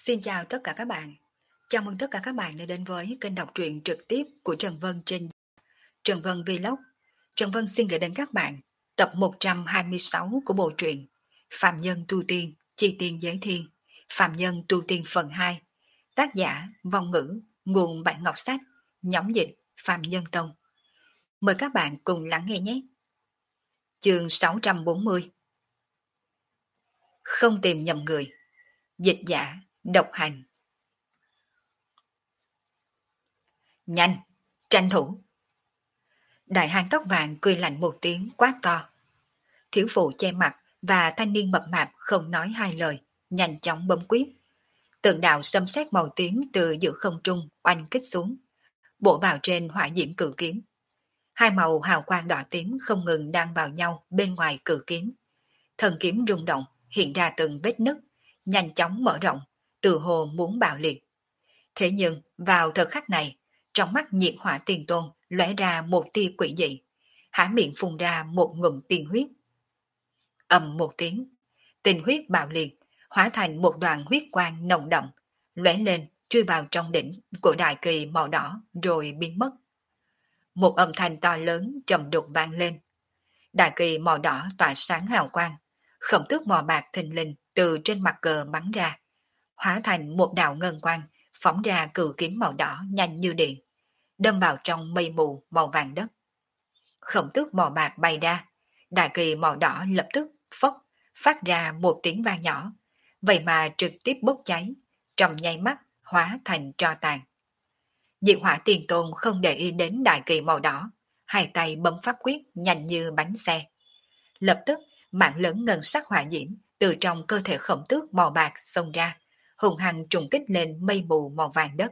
Xin chào tất cả các bạn. Chào mừng tất cả các bạn đã đến với kênh đọc truyện trực tiếp của Trần Vân trên Trần Vân Vlog. Trần Vân xin gửi đến các bạn tập 126 của bộ truyện Phạm Nhân Tu Tiên, Chi Tiên Giới Thiên, Phạm Nhân Tu Tiên phần 2. Tác giả Vong Ngữ, nguồn Bản Ngọc Sách, nhóm dịch Phạm Nhân Tông. Mời các bạn cùng lắng nghe nhé. Chương 640. Không tìm nhầm người. Dịch giả độc hành. Nhanh, tranh thủ. Đại hán tóc vàng cười lạnh một tiếng quát to. Thiếu phụ che mặt và thanh niên mập mạp không nói hai lời, nhanh chóng bấm quyết. Tượng đạo xâm xét màu tím từ giữa không trung oanh kích xuống, bổ vào trên hỏa diễm cự kiếm. Hai màu hào quang đỏ tím không ngừng đan vào nhau bên ngoài cự kiếm. Thần kiếm rung động, hiện ra từng vết nứt, nhanh chóng mở rộng, từ hồ muốn bạo liệt. Thế nhưng vào thời khắc này, trong mắt nhiệt hỏa tiền tôn lóe ra một tia quỷ dị, há miệng phun ra một ngụm tiên huyết. Ầm một tiếng, tinh huyết bạo liệt, hóa thành một đoàn huyết quang nồng đậm, lóe lên chui vào trong đỉnh của đại kỳ màu đỏ rồi biến mất. Một âm thanh to lớn trầm đục vang lên. Đại kỳ màu đỏ tỏa sáng hào quang, khổng tước màu bạc thình lình từ trên mặt cờ bắn ra, hóa thành một đạo ngân quang, phóng ra cự kiếm màu đỏ nhanh như điện, đâm vào trong mây mù màu vàng đất. Khổng tước màu bạc bay ra, đại kỳ màu đỏ lập tức phốc phát ra một tiếng vang nhỏ, vậy mà trực tiếp bốc cháy, trong nháy mắt hóa thành tro tàn. Diệt hỏa tiền tôn không để ý đến đại kỳ màu đỏ, hai tay bấm pháp quyết nhanh như bánh xe. Lập tức mạng lớn ngân sắc hỏa diễm từ trong cơ thể khổng tước màu bạc xông ra, hùng hăng trùng kích lên mây mù màu vàng đất.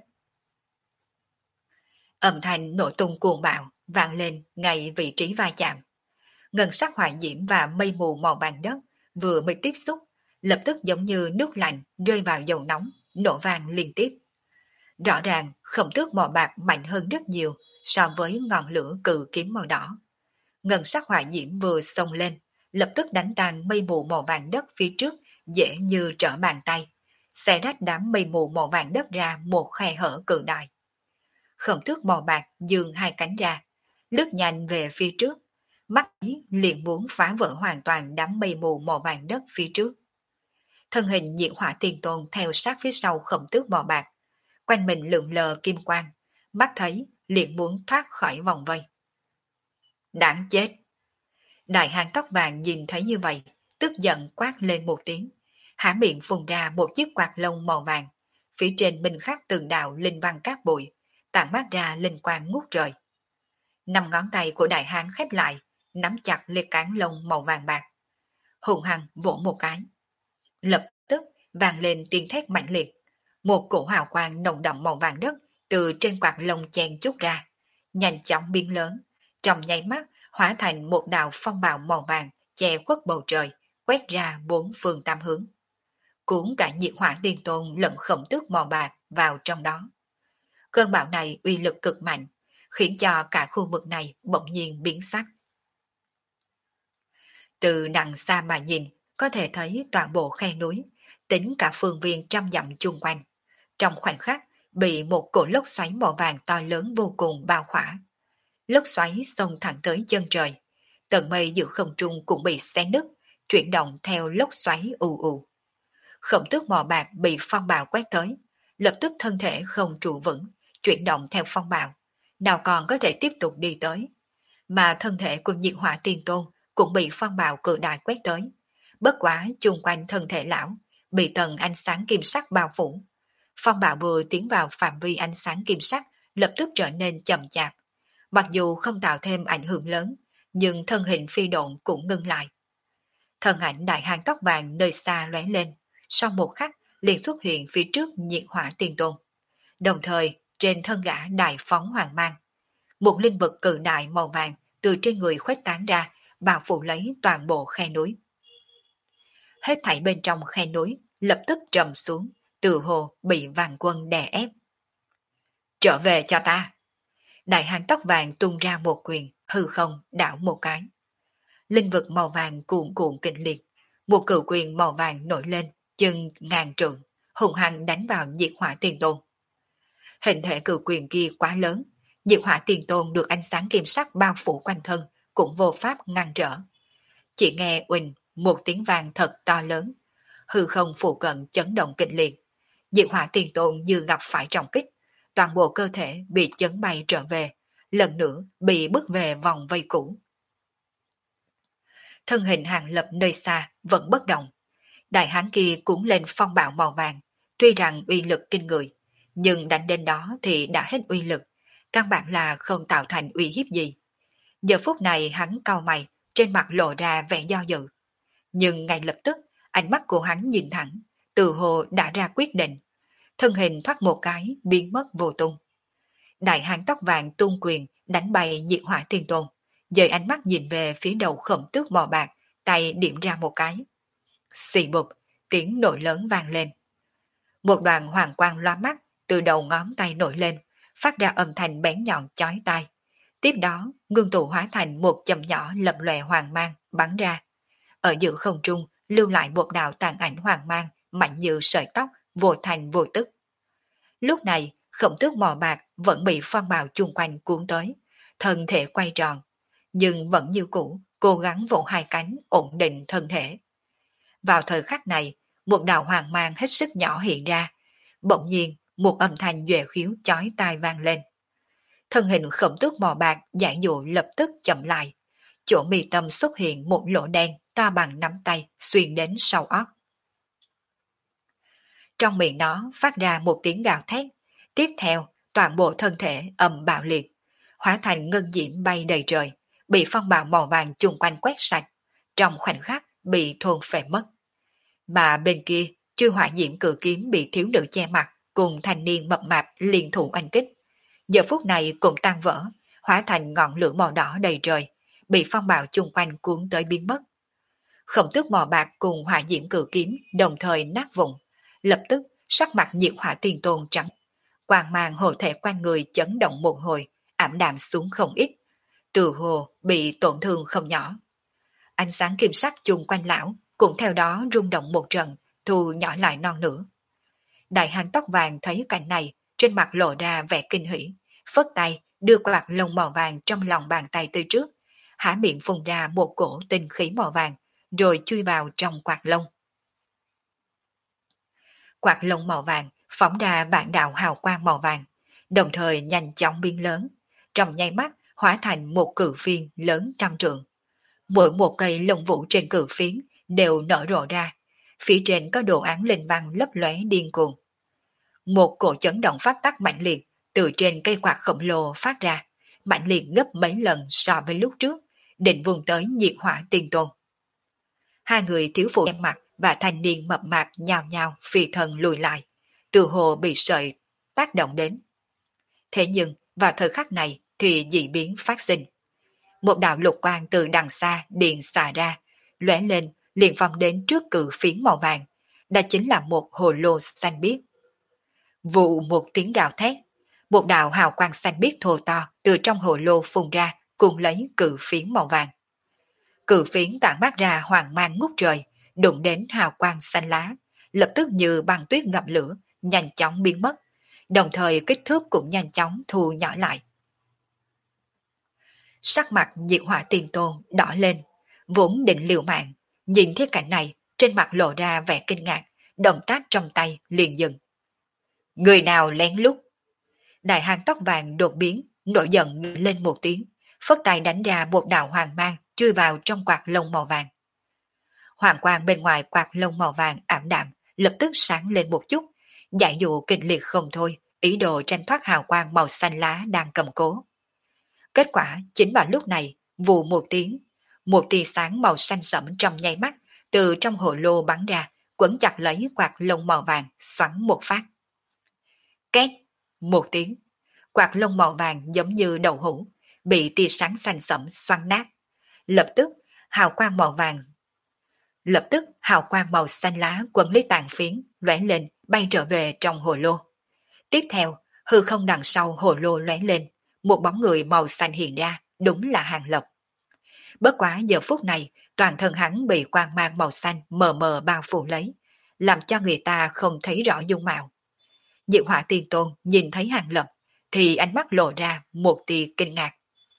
Âm thanh nổ tung cuồng bạo vang lên ngay vị trí va chạm. Ngân sắc hỏa diễm và mây mù màu vàng đất vừa mới tiếp xúc, lập tức giống như nước lạnh rơi vào dầu nóng, nổ vang liên tiếp. Rõ ràng khổng tước màu bạc mạnh hơn rất nhiều so với ngọn lửa cự kiếm màu đỏ. Ngân sắc hỏa diễm vừa xông lên, lập tức đánh tan mây mù màu vàng đất phía trước dễ như trở bàn tay, xé rách đám mây mù màu vàng đất ra một khe hở cự đại. Khổng tước màu bạc dương hai cánh ra, lướt nhanh về phía trước, mắt ý liền muốn phá vỡ hoàn toàn đám mây mù màu vàng đất phía trước. Thân hình nhiệt hỏa tiền tôn theo sát phía sau khổng tước màu bạc, quanh mình lượn lờ kim quang, mắt thấy liền muốn thoát khỏi vòng vây. Đáng chết! Đại hán tóc vàng nhìn thấy như vậy, tức giận quát lên một tiếng, há miệng phun ra một chiếc quạt lông màu vàng, phía trên minh khắc từng đạo linh văn cát bụi, tản mát ra linh quang ngút trời. Năm ngón tay của đại hán khép lại, nắm chặt lê cán lông màu vàng bạc. Hùng hăng vỗ một cái. Lập tức vang lên tiếng thét mạnh liệt. Một cổ hào quang nồng đậm màu vàng đất từ trên quạt lông chen chút ra, nhanh chóng biến lớn, trong nháy mắt hóa thành một đạo phong bạo màu vàng che khuất bầu trời, quét ra bốn phương tám hướng. Cuốn cả nhiệt hỏa tiên tôn lẫn khổng tước màu bạc vào trong đó. Cơn bão này uy lực cực mạnh, khiến cho cả khu vực này bỗng nhiên biến sắc. Từ đằng xa mà nhìn, có thể thấy toàn bộ khe núi, tính cả phương viên trăm dặm chung quanh. Trong khoảnh khắc, bị một cổ lốc xoáy màu vàng to lớn vô cùng bao khỏa. Lốc xoáy xông thẳng tới chân trời. Tầng mây giữa không trung cũng bị xé nứt, chuyển động theo lốc xoáy ù ù. Khổng tước màu bạc bị phong bạo quét tới, lập tức thân thể không trụ vững, chuyển động theo phong bạo, nào còn có thể tiếp tục đi tới. Mà thân thể của nhiệt hỏa tiên tôn cũng bị phong bạo cự đại quét tới. Bất quá chung quanh thân thể lão, bị tầng ánh sáng kim sắc bao phủ. Phong bạo vừa tiến vào phạm vi ánh sáng kim sắc, lập tức trở nên chậm chạp. Mặc dù không tạo thêm ảnh hưởng lớn, nhưng thân hình phi độn cũng ngưng lại. Thân ảnh đại hán tóc vàng nơi xa lóe lên, sau một khắc liền xuất hiện phía trước nhiệt hỏa tiên tôn. Đồng thời trên thân gã đại phóng hoàng mang. Một linh vật cự đại màu vàng từ trên người khuếch tán ra, bao phủ lấy toàn bộ khe núi. Hết thảy bên trong khe núi lập tức trầm xuống, từ hồ bị vàng quân đè ép. Trở về cho ta! Đại hán tóc vàng tung ra một quyền, hư không đảo một cái. Linh vật màu vàng cuộn cuộn kịch liệt, một cự quyền màu vàng nổi lên, chừng ngàn trượng, hùng hăng đánh vào Diệt Hỏa Tiền Tôn. Hình thể cự quyền kia quá lớn, Diệt Hỏa Tiền Tôn được ánh sáng kim sắc bao phủ quanh thân, cũng vô pháp ngăn trở. Chỉ nghe uỳnh một tiếng vang thật to lớn, hư không phụ cận chấn động kịch liệt. Diệt Hỏa Tiền Tôn như gặp phải trọng kích, toàn bộ cơ thể bị chấn bay trở về, lần nữa bị bước về vòng vây cũ. Thân hình Hàng Lập nơi xa vẫn bất động. Đại hán kia cũng lên phong bạo màu vàng, tuy rằng uy lực kinh người, nhưng đánh đến đó thì đã hết uy lực, căn bản là không tạo thành uy hiếp gì. Giờ phút này hắn cau mày, trên mặt lộ ra vẻ do dự. Nhưng ngay lập tức, ánh mắt của hắn nhìn thẳng, từ hồ đã ra quyết định. Thân hình thoát một cái, biến mất vô tung. Đại hán tóc vàng tung quyền, đánh bay Diệt Hỏa Thiên Tôn, dời ánh mắt nhìn về phía đầu Khổng Tước màu bạc, tay điểm ra một cái. Xì bụp, tiếng nổi lớn vang lên. Một đoàn hoàng quang loa mắt từ đầu ngón tay nổi lên, phát ra âm thanh bén nhọn chói tai. Tiếp đó, ngưng tụ hóa thành một chầm nhỏ lập lòe hoàng mang bắn ra. Ở giữa không trung lưu lại một đạo tàn ảnh hoàng mang mạnh như sợi tóc, vô thành vô tức. Lúc này, Khổng Tước màu bạc vẫn bị phong bào chung quanh cuốn tới, thân thể quay tròn, nhưng vẫn như cũ, cố gắng vỗ hai cánh ổn định thân thể. Vào thời khắc này, một đạo hoàng mang hết sức nhỏ hiện ra, bỗng nhiên một âm thanh duệ khiếu chói tai vang lên. Thân hình Khổng Tước màu bạc giải dụ lập tức chậm lại, chỗ mi tâm xuất hiện một lỗ đen to bằng nắm tay xuyên đến sau óc. Trong miệng nó phát ra một tiếng gào thét, tiếp theo toàn bộ thân thể ầm bạo liệt, hóa thành ngân diễm bay đầy trời, bị phong bạo màu vàng chung quanh quét sạch, trong khoảnh khắc bị thôn phệ mất. Mà bên kia, chư hỏa diễm cự kiếm bị thiếu nữ che mặt cùng thanh niên mập mạp liên thủ oanh kích. Giờ phút này cũng tan vỡ, hóa thành ngọn lửa màu đỏ đầy trời, bị phong bạo chung quanh cuốn tới biến mất. Khổng Tước màu bạc cùng hỏa diễm cự kiếm đồng thời nát vụn, lập tức sắc mặt Diệt Hỏa Tiền Tôn trắng, quang mang hộ thể quanh người chấn động một hồi, ảm đạm xuống không ít, từ hồ bị tổn thương không nhỏ. Ánh sáng kim sắc chung quanh lão cũng theo đó rung động một trận, thu nhỏ lại non nữa. Đại hán tóc vàng thấy cảnh này, trên mặt lộ ra vẻ kinh hỉ, phất tay đưa quạt lông màu vàng trong lòng bàn tay tới trước, há miệng phun ra một cổ tinh khí màu vàng, rồi chui vào trong quạt lông. Quạt lông màu vàng phóng ra vạn đạo hào quang màu vàng, đồng thời nhanh chóng biến lớn, trong nháy mắt hóa thành một cự phiên lớn trăm trượng. Mỗi một cây lông vũ trên cự phiến đều nở rộ ra, phía trên có đồ án linh văn lấp lóe điên cuồng. Một cổ chấn động phát tắc mạnh liệt từ trên cây quạt khổng lồ phát ra, mạnh liệt gấp mấy lần so với lúc trước, định vùng tới Diệt Hỏa Tiền Tôn. Hai người thiếu phụ em mặt và thanh niên mập mạp nhào nhào phi thần lùi lại, từ hồ bị sợi tác động đến. Thế nhưng vào thời khắc này thì dị biến phát sinh. Một đạo lục quang từ đằng xa điện xả ra, lóe lên liền phong đến trước cự phiến màu vàng, đó chính là một hồ lô xanh biếc. Vụ một tiếng gào thét, một đạo hào quang xanh biếc thô to từ trong hồ lô phun ra, cùng lấy cự phiến màu vàng. Cự phiến tản mát ra hoàng mang ngút trời, đụng đến hào quang xanh lá, lập tức như băng tuyết ngập lửa, nhanh chóng biến mất, đồng thời kích thước cũng nhanh chóng thu nhỏ lại. Sắc mặt Diệt Hỏa Tiền Tôn đỏ lên, vốn định liều mạng, nhìn thấy cảnh này, trên mặt lộ ra vẻ kinh ngạc, động tác trong tay liền dừng. Người nào lén lút? Đại hán tóc vàng đột biến, nổi giận lên một tiếng, phất tay đánh ra một đạo hoàng mang chui vào trong quạt lông màu vàng. Hoàng quang bên ngoài quạt lông màu vàng ảm đạm, lập tức sáng lên một chút, giải dụ kịch liệt không thôi, ý đồ tranh thoát hào quang màu xanh lá đang cầm cố. Kết quả chính vào lúc này, vù một tiếng, một tia sáng màu xanh sẫm trong nháy mắt từ trong hồ lô bắn ra, quấn chặt lấy quạt lông màu vàng, xoắn một phát. Két một tiếng, quạt lông màu vàng giống như đậu hũ, bị tia sáng xanh sẫm xoắn nát. Lập tức hào quang màu xanh lá quấn lấy tàn phiến, lóe lên bay trở về trong hồ lô. Tiếp theo, hư không đằng sau hồ lô lóe lên, một bóng người màu xanh hiện ra, đúng là Hàng Lập. Bất quá giờ phút này, toàn thân hắn bị quang mang màu xanh mờ mờ bao phủ lấy, làm cho người ta không thấy rõ dung mạo. Diệu Hỏa Tiên Tôn nhìn thấy Hàng Lập, thì ánh mắt lộ ra một tia kinh ngạc.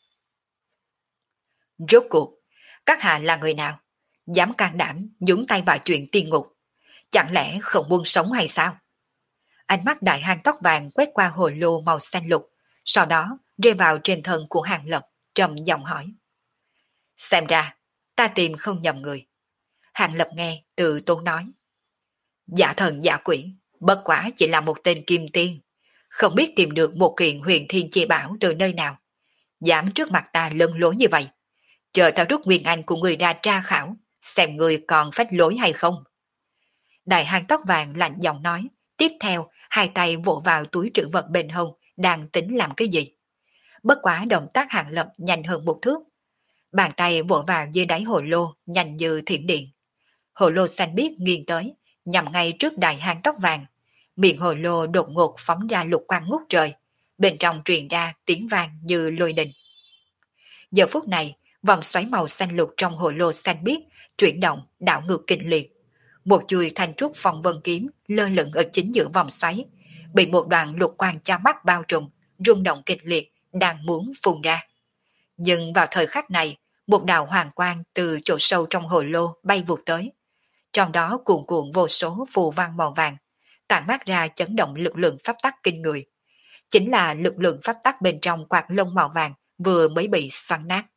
Rốt cuộc, các hạ là người nào? Dám can đảm nhúng tay vào chuyện tiên ngục. Chẳng lẽ không muốn sống hay sao? Ánh mắt đại hang tóc vàng quét qua hồ lô màu xanh lục, sau đó rơi vào trên thân của Hàng Lập, trầm giọng hỏi. Xem ra, ta tìm không nhầm người. Hàng Lập nghe, tự tôn nói. Giả thần giả quỷ, bất quả chỉ là một tên kim tiên. Không biết tìm được một kiện huyền thiên chi bảo từ nơi nào. Dám trước mặt ta lân lối như vậy. Chờ tao rút nguyên anh của người ra tra khảo, xem người còn phách lối hay không. Đại hang tóc vàng lạnh giọng nói, tiếp theo hai tay vỗ vào túi trữ vật bên hông, đang tính làm cái gì. Bất quá động tác Hàng Lập nhanh hơn một thước. Bàn tay vỗ vào dưới đáy hồ lô, nhanh như thiểm điện. Hồ lô xanh biếc nghiêng tới, nhằm ngay trước đại hang tóc vàng. Miệng hồ lô đột ngột phóng ra lục quang ngút trời, bên trong truyền ra tiếng vang như lôi đình. Giờ phút này, vòng xoáy màu xanh lục trong hồ lô xanh biếc chuyển động đảo ngược kịch liệt. Một chuôi thanh trúc phong vân kiếm lơ lửng ở chính giữa vòng xoáy, bị một đoàn lục quang cho mắt bao trùm, rung động kịch liệt, đang muốn phun ra. Nhưng vào thời khắc này, một đạo hoàng quang từ chỗ sâu trong hồ lô bay vụt tới. Trong đó cuồn cuộn vô số phù văn màu vàng, tản mát ra chấn động lực lượng pháp tắc kinh người. Chính là lực lượng pháp tắc bên trong quạt lông màu vàng vừa mới bị xoắn nát.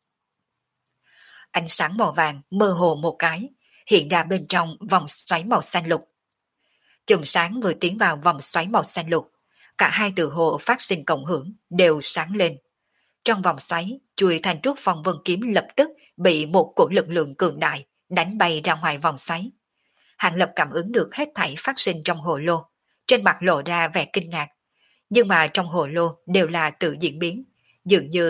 Ánh sáng màu vàng mơ hồ một cái, hiện ra bên trong vòng xoáy màu xanh lục. Chùm sáng vừa tiến vào vòng xoáy màu xanh lục, cả hai từ hồ phát sinh cộng hưởng đều sáng lên. Trong vòng xoáy, chuôi thanh trúc phong vân kiếm lập tức bị một cổ lực lượng cường đại đánh bay ra ngoài vòng xoáy. Hàng Lập cảm ứng được hết thảy phát sinh trong hồ lô, trên mặt lộ ra vẻ kinh ngạc. Nhưng mà trong hồ lô đều là tự diễn biến, dường như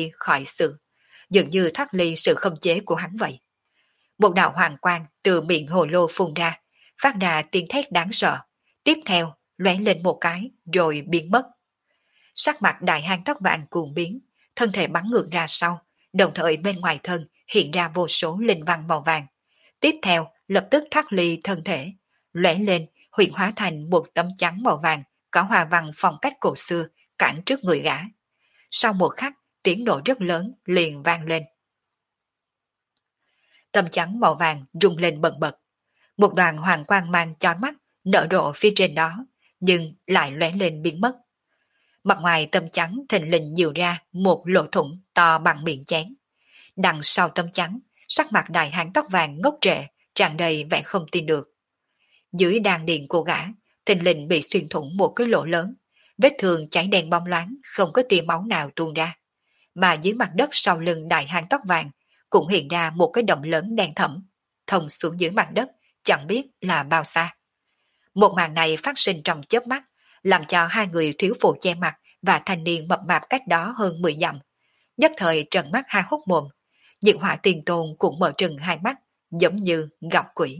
thoát ly sự khống chế của hắn vậy. Một đạo hoàng quang từ miệng hồ lô phun ra, phát ra tiếng thét đáng sợ, tiếp theo lóe lên một cái rồi biến mất. Sắc mặt đại hang tóc vàng cuồng biến, thân thể bắn ngược ra sau, đồng thời bên ngoài thân hiện ra vô số linh văn màu vàng. Tiếp theo lập tức thoát ly thân thể, lóe lên huyễn hóa thành một tấm chắn màu vàng có hoa văn phong cách cổ xưa cản trước người gã. Sau một khắc, tiếng nổ rất lớn liền vang lên. Tấm chắn màu vàng rung lên bần bật. Một đoàn hoàng quang mang chói mắt nở rộ phía trên đó, nhưng lại lóe lên biến mất. Mặt ngoài tấm chắn thình lình nhiều ra một lỗ thủng to bằng miệng chén. Đằng sau tấm chắn, sắc mặt đại hán tóc vàng ngốc trệ, tràn đầy vẻ không tin được. Dưới đàn điện của gã, thình lình bị xuyên thủng một cái lỗ lớn, vết thương cháy đen bóng loáng, không có tia máu nào tuôn ra. Mà dưới mặt đất sau lưng đại hán tóc vàng cũng hiện ra một cái động lớn đen thẫm, thông xuống dưới mặt đất, chẳng biết là bao xa. Một màn này phát sinh trong chớp mắt, làm cho hai người thiếu phụ che mặt và thanh niên mập mạp cách đó hơn 10 dặm. Nhất thời trợn mắt hai hốc mồm, Diệu Hỏa Tiền Tôn cũng mở trừng hai mắt, giống như gặp quỷ.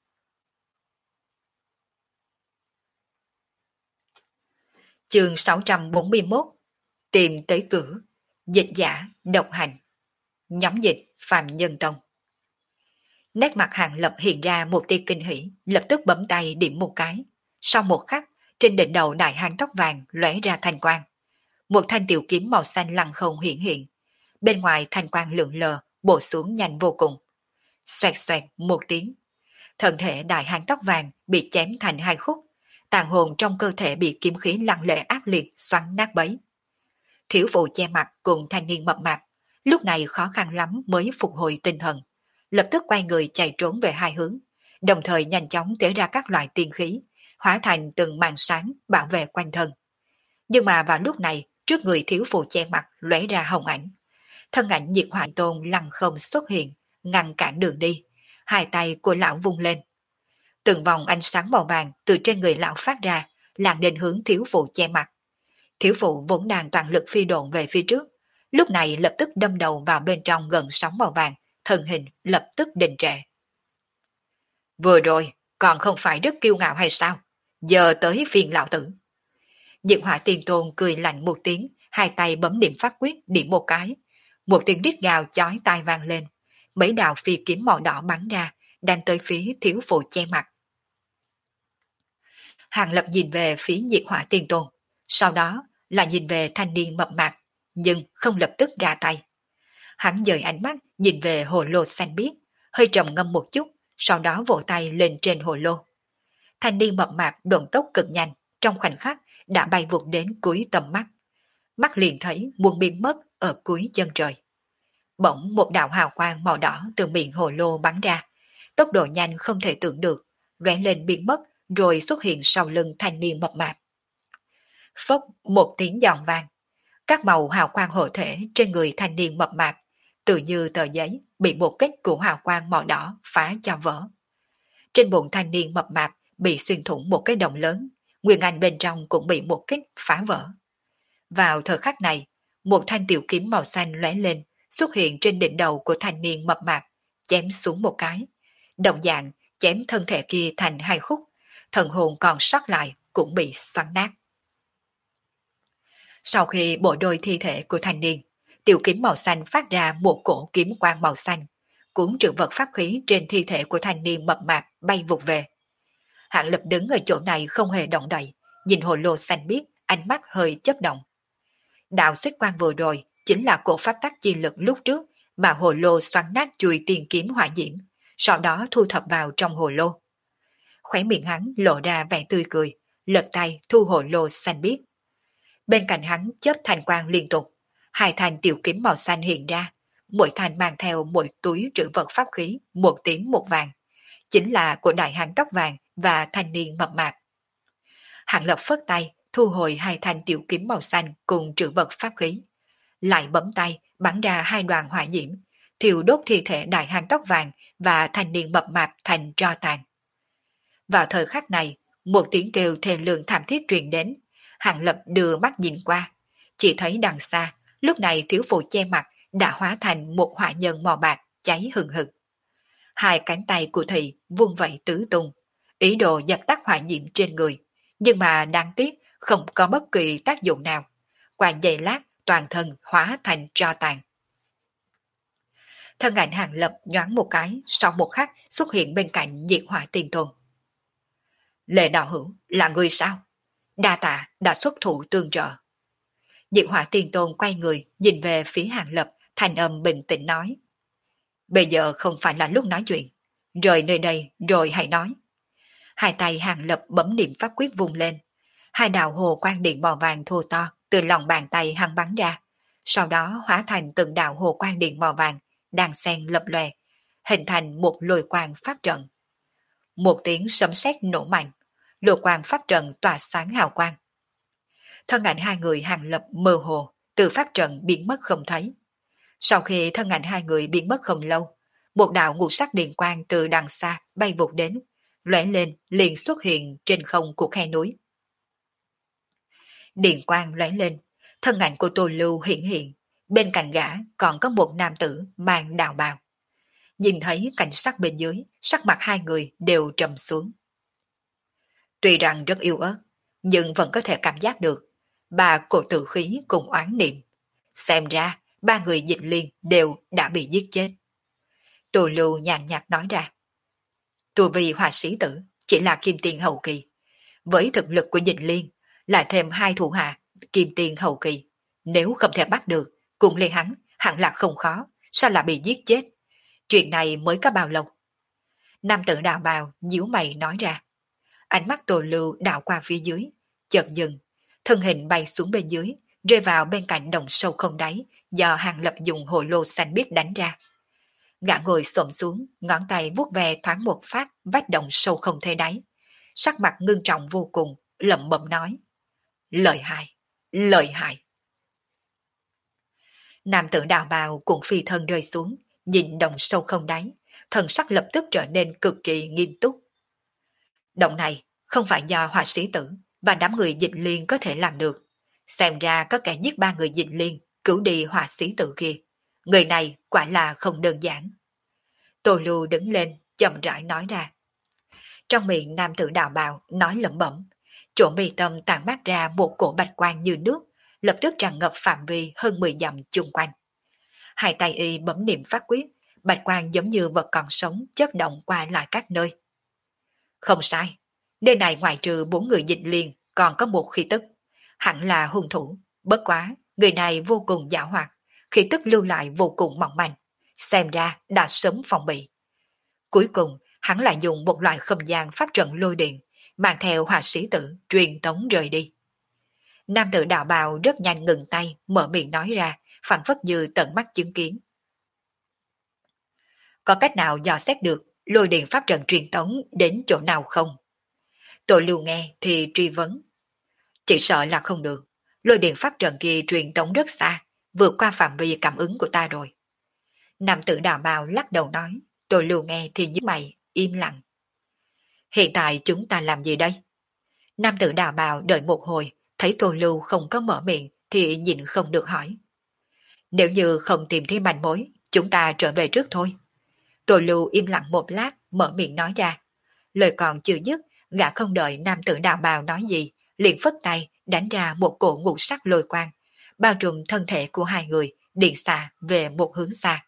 Chương 641 Tìm tới cửa. Dịch giả độc hành. Nhóm dịch Phạm Nhân Tông. Nét mặt Hàng Lập hiện ra một tia kinh hỉ, lập tức bấm tay điểm một cái. Sau một khắc, trên đỉnh đầu đại hán tóc vàng lóe ra thanh quang. Một thanh tiểu kiếm màu xanh lăng không hiện hiện. Bên ngoài thanh quang lượn lờ, bổ xuống nhanh vô cùng. Xoẹt xoẹt một tiếng. Thân thể đại hán tóc vàng bị chém thành hai khúc. Tàn hồn trong cơ thể bị kiếm khí lăng lệ ác liệt xoắn nát bấy. Thiếu phụ che mặt cùng thanh niên mập mạp, lúc này khó khăn lắm mới phục hồi tinh thần. Lập tức quay người chạy trốn về hai hướng, đồng thời nhanh chóng tế ra các loại tiên khí, hóa thành từng màn sáng bảo vệ quanh thân. Nhưng mà vào lúc này, trước người thiếu phụ che mặt lóe ra hồng ảnh. Thân ảnh Nhiệt Hỏa Tôn lăng không xuất hiện, ngăn cản đường đi. Hai tay của lão vung lên. Từng vòng ánh sáng màu vàng từ trên người lão phát ra, làm định hướng thiếu phụ che mặt. Thiếu phụ vốn đang toàn lực phi độn về phía trước, lúc này lập tức đâm đầu vào bên trong gần sóng màu vàng, thân hình lập tức đình trệ. Vừa rồi, còn không phải rất kiêu ngạo hay sao? Giờ tới phiên lão tử. Diệu Hỏa Tiền Tôn cười lạnh một tiếng, hai tay bấm điểm pháp quyết điểm một cái. Một tiếng rít gào chói tai vang lên, mấy đạo phi kiếm màu đỏ bắn ra, đang tới phía thiếu phụ che mặt. Hàng Lập nhìn về phía Nhiệt Hỏa Tiên Tôn, sau đó là nhìn về thanh niên mập mạp, nhưng không lập tức ra tay. Hắn dời ánh mắt nhìn về hồ lô xanh biếc, hơi trầm ngâm một chút, sau đó vỗ tay lên trên hồ lô. Thanh niên mập mạp độn tốc cực nhanh, trong khoảnh khắc đã bay vụt đến cuối tầm mắt. Mắt liền thấy muốn biến mất ở cuối chân trời. Bỗng một đạo hào quang màu đỏ từ miệng hồ lô bắn ra, tốc độ nhanh không thể tưởng được, lóe lên biến mất rồi xuất hiện sau lưng thanh niên mập mạp. Phốc một tiếng giòn vang, các màu hào quang hộ thể trên người thanh niên mập mạp, tự như tờ giấy bị một kích của hào quang màu đỏ phá cho vỡ. Trên bụng thanh niên mập mạp bị xuyên thủng một cái động lớn, nguyên anh bên trong cũng bị một kích phá vỡ. Vào thời khắc này, một thanh tiểu kiếm màu xanh lóe lên, xuất hiện trên đỉnh đầu của thanh niên mập mạp, chém xuống một cái. Đồng dạng chém thân thể kia thành hai khúc, thần hồn còn sót lại cũng bị xoắn nát. Sau khi bộ đôi thi thể của thanh niên, tiểu kiếm màu xanh phát ra một cổ kiếm quang màu xanh, cuốn trữ vật pháp khí trên thi thể của thanh niên mập mạp bay vụt về. Hạng Lập đứng ở chỗ này không hề động đậy, nhìn hồ lô xanh biếc, ánh mắt hơi chớp động. Đạo xích quang vừa rồi chính là cổ pháp tắc chi lực lúc trước mà hồ lô xoắn nát chùi tiền kiếm hỏa diễm, sau đó thu thập vào trong hồ lô. Khóe miệng hắn lộ ra vẻ tươi cười, lật tay thu hồ lô xanh biếc. Bên cạnh hắn chớp thành quang liên tục, hai thanh tiểu kiếm màu xanh hiện ra, mỗi thanh mang theo mỗi túi trữ vật pháp khí, một tím một vàng, chính là của đại hán tóc vàng và thanh niên mập mạp. Hạng Lập phất tay, thu hồi hai thanh tiểu kiếm màu xanh cùng trữ vật pháp khí, lại bấm tay bắn ra hai đoàn hỏa diễm, thiêu đốt thi thể đại hán tóc vàng và thanh niên mập mạp thành tro tàn. Vào thời khắc này, một tiếng kêu thê lương thảm thiết truyền đến. Hạng Lập đưa mắt nhìn qua, chỉ thấy đằng xa, lúc này thiếu phụ che mặt đã hóa thành một hỏa nhân màu bạc cháy hừng hực. Hai cánh tay của thị vung vẩy tứ tung, ý đồ dập tắt hỏa diễm trên người, nhưng mà đáng tiếc không có bất kỳ tác dụng nào. Qua giây lát, toàn thân hóa thành tro tàn. Thân ảnh Hạng Lập nhoáng một cái, sau một khắc xuất hiện bên cạnh Nhiệt Hỏa Tiên Tôn. Lệ đạo hữu, là người sao? Đa tạ đã xuất thủ tương trợ. Nhiệt Hỏa Tiên Tôn quay người nhìn về phía Hạng Lập, thanh âm bình tĩnh nói. Bây giờ không phải là lúc nói chuyện, rời nơi đây rồi hãy nói. Hai tay Hạng Lập bấm niệm pháp quyết vung lên, hai đạo hồ quang điện màu vàng thô to từ lòng bàn tay hắn bắn ra, sau đó hóa thành từng đạo hồ quang điện màu vàng đang xen lập lòe, hình thành một lôi quang pháp trận. Một tiếng sấm sét nổ mạnh, lôi quang pháp trận tỏa sáng hào quang. Thân ảnh hai người Hạng Lập mơ hồ từ pháp trận biến mất không thấy. Sau khi thân ảnh hai người biến mất không lâu, một đạo ngũ sắc điện quang từ đằng xa bay vụt đến, lóe lên liền xuất hiện trên không của khe núi. Điện quang lóe lên, thân ảnh của Tô Lưu hiện hiện, bên cạnh gã còn có một nam tử mang đạo bào. Nhìn thấy cảnh sắc bên dưới, sắc mặt hai người đều trầm xuống. Tuy rằng rất yếu ớt, nhưng vẫn có thể cảm giác được ba cổ tử khí cùng oán niệm. Xem ra, ba người Dịch Liên đều đã bị giết chết. Tô Lưu nhàn nhạt nói ra. Tu vi hỏa sĩ tử chỉ là kim tiền hậu kỳ. Với thực lực của Dịch Liên, lại thêm hai thủ hạ kim tiền hậu kỳ. Nếu không thể bắt được, cùng lên hắn, hẳn là không khó, sao lại bị giết chết. Chuyện này mới có bao lâu? Nam tử đào bào nhíu mày nói ra. Ánh mắt Tô Lưu đảo qua phía dưới, chợt dừng, thân hình bay xuống bên dưới, rơi vào bên cạnh đồng sâu không đáy do Hàng Lập dùng hồ lô xanh biếc đánh ra. Gã ngồi xổm xuống, ngón tay vuốt về thoáng một phát vách đồng sâu không thấy đáy. Sắc mặt ngưng trọng vô cùng, lẩm bẩm nói. Lợi hại, lợi hại. Nam tử đào bào cũng phi thân rơi xuống, nhìn đồng sâu không đáy, thần sắc lập tức trở nên cực kỳ nghiêm túc. Động này không phải do họa sĩ tử và đám người Dịch Liên có thể làm được. Xem ra có kẻ giết ba người Dịch Liên, cứu đi họa sĩ tử kia. Người này quả là không đơn giản. Tô Lưu đứng lên, chậm rãi nói ra. Trong miệng nam tử đạo bào nói lẩm bẩm, chỗ mi tâm tản mát ra một cổ bạch quang như nước, lập tức tràn ngập phạm vi hơn 10 dặm chung quanh. Hai tay y bấm niệm pháp quyết, bạch quang giống như vật còn sống chớp động qua lại các nơi. Không sai, Nơi này ngoại trừ 4 người dịch liền, còn có một khí tức. Hẳn là hung thủ, bất quá, người này vô cùng giảo hoạt, khí tức lưu lại vô cùng mỏng manh, xem ra đã sớm phòng bị. Cuối cùng, hắn lại dùng một loại không gian pháp trận lôi điện, mang theo hỏa sĩ tử truyền tống rời đi. Nam tử đạo bào rất nhanh ngừng tay, mở miệng nói ra, phảng phất như tận mắt chứng kiến. Có cách nào dò xét được lôi điện pháp trận truyền tống đến chỗ nào không? Tổ lưu nghe thì truy vấn. Chỉ sợ là không được. Lôi điện pháp trận kia truyền tống rất xa, vượt qua phạm vi cảm ứng của ta rồi. Nam tử đạo bào lắc đầu nói. Tổ lưu nghe thì nhíu mày, im lặng. Hiện tại chúng ta làm gì đây? Nam tử đạo bào đợi một hồi, thấy Tô Lưu không có mở miệng thì nhịn không được hỏi. Nếu như không tìm thấy manh mối, chúng ta trở về trước thôi. Tô Lưu im lặng một lát, mở miệng nói ra. Lời còn chưa dứt, gã không đợi nam tử đạo bào nói gì, liền phất tay đánh ra một cổ ngũ sắc lôi quang, bao trùm thân thể của hai người, điện xạ về một hướng xa.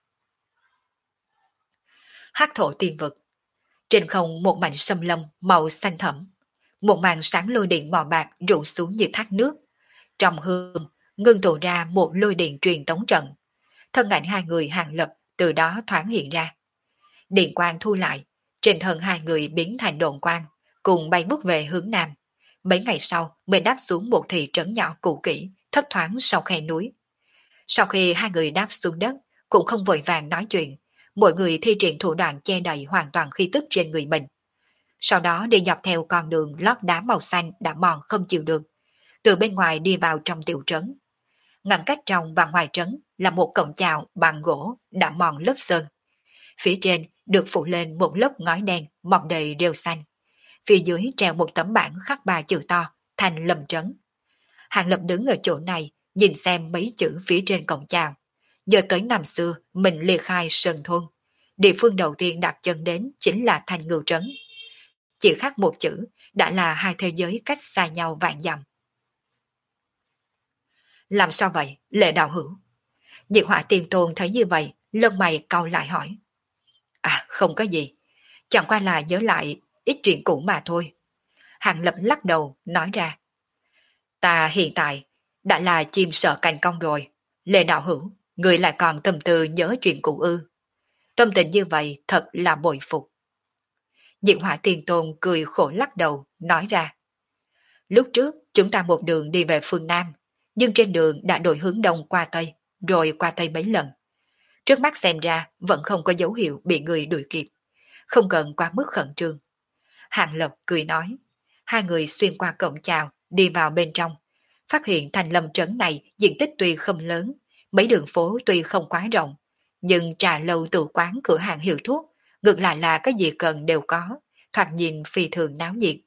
Hắc thổ tiên vực. Trên không một mảnh sâm lâm màu xanh thẫm, một màn sáng lôi điện màu bạc rủ xuống như thác nước. Trong hương, ngưng tụ ra một lôi điện truyền tống trận. Thân ảnh hai người hàng lập từ đó thoáng hiện ra. Điện quang thu lại, trên thân hai người biến thành độn quang, cùng bay vút về hướng nam. Mấy ngày sau mới đáp xuống một thị trấn nhỏ cũ kỹ, thấp thoáng sau khe núi. Sau khi hai người đáp xuống đất, cũng không vội vàng nói chuyện, mỗi người thi triển thủ đoạn che đậy hoàn toàn khí tức trên người mình. Sau đó đi dọc theo con đường lót đá màu xanh đã mòn không chịu được, từ bên ngoài đi vào trong tiểu trấn. Ngăn cách trong và ngoài trấn là một cổng chào bằng gỗ đã mòn lớp sơn. Phía trên được phủ lên một lớp ngói đen mọc đầy rêu xanh. Phía dưới treo một tấm bảng khắc 3 chữ to, Thành Lâm Trấn. Hàng Lập đứng ở chỗ này, nhìn xem mấy chữ phía trên cổng chào. Giờ tới năm xưa, mình liệt khai Sơn Thôn. Địa phương đầu tiên đặt chân đến chính là Thành Ngưu Trấn. Chỉ khác một chữ, đã là hai thế giới cách xa nhau vạn dặm. Làm sao vậy, Lệ Đạo Hữu? Diệt Hỏa Tiên Tôn thấy như vậy, lông mày cau lại hỏi. À, không có gì. Chẳng qua là nhớ lại ít chuyện cũ mà thôi. Hàng Lập lắc đầu, nói ra. Ta hiện tại đã là chim sợ cành cong rồi. Lệ Đạo Hữu, người lại còn tâm tư nhớ chuyện cũ ư. Tâm tình như vậy thật là bội phục. Diệt Hỏa Tiên Tôn cười khổ lắc đầu, nói ra. Lúc trước chúng ta một đường đi về phương Nam, nhưng trên đường đã đổi hướng đông qua Tây, rồi qua Tây mấy lần. Trước mắt xem ra vẫn không có dấu hiệu bị người đuổi kịp, không cần quá mức khẩn trương. Hàng Lập cười nói, hai người xuyên qua cổng chào, đi vào bên trong, phát hiện Thành Lâm Trấn này diện tích tuy không lớn, mấy đường phố tuy không quá rộng, nhưng trà lâu tự quán cửa hàng hiệu thuốc, ngược lại là cái gì cần đều có, thoạt nhìn phi thường náo nhiệt.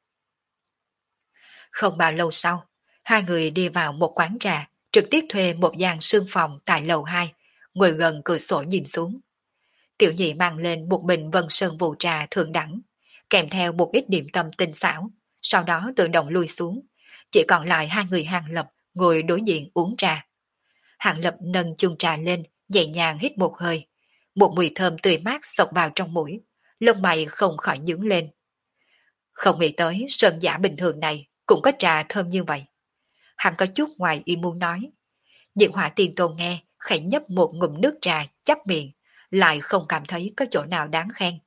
Không bao lâu sau, hai người đi vào một quán trà, trực tiếp thuê một gian sương phòng tại lầu 2, ngồi gần cửa sổ nhìn xuống. Tiểu nhị mang lên một bình vân sơn vụ trà thượng đẳng, kèm theo một ít điểm tâm tinh xảo, sau đó tự động lui xuống. Chỉ còn lại hai người Hàng Lập ngồi đối diện uống trà. Hàng Lập nâng chung trà lên, nhẹ nhàng hít một hơi. Một mùi thơm tươi mát xộc vào trong mũi, lông mày không khỏi nhướng lên. Không nghĩ tới sơn giả bình thường này cũng có trà thơm như vậy. Hắn có chút ngoài ý muốn nói. Diệu Hỏa Tiên Tôn nghe, khẽ nhấp một ngụm nước trà, chắp miệng, lại không cảm thấy có chỗ nào đáng khen.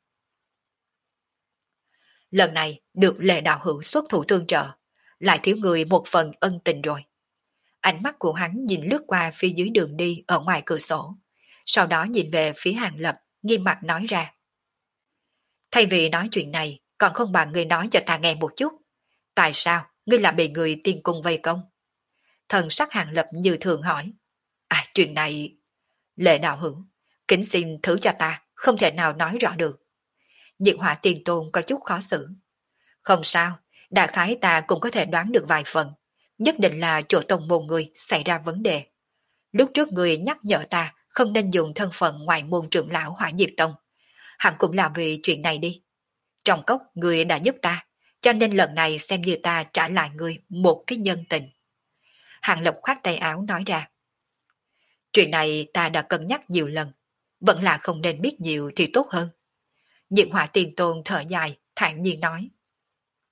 Lần này được Lệ Đạo Hữu xuất thủ tương trợ, lại thiếu người một phần ân tình rồi. Ánh mắt của hắn nhìn lướt qua phía dưới đường đi ở ngoài cửa sổ, sau đó nhìn về phía Hàng Lập, nghiêm mặt nói ra. Thay vì nói chuyện này, còn không bằng người nói cho ta nghe một chút. Tại sao ngươi lại bị người tiên cung vây công? Thần sắc Hàng Lập như thường hỏi. À, chuyện này... Lệ Đạo Hữu, kính xin thử cho ta, không thể nào nói rõ được. Diệt Hỏa Tiên Tôn có chút khó xử. Không sao, đại khái ta cũng có thể đoán được vài phần. Nhất định là chỗ tông môn người xảy ra vấn đề. Lúc trước người nhắc nhở ta không nên dùng thân phận ngoại môn trưởng lão Hỏa Diệp Tông. Hẳn cũng là vì chuyện này đi. Trong cốc người đã giúp ta, cho nên lần này xem như ta trả lại người một cái nhân tình. Hàng Lập khoát tay áo nói ra. Chuyện này ta đã cân nhắc nhiều lần, vẫn là không nên biết nhiều thì tốt hơn. Diệp Hỏa Tiên Tôn thở dài, thản nhiên nói.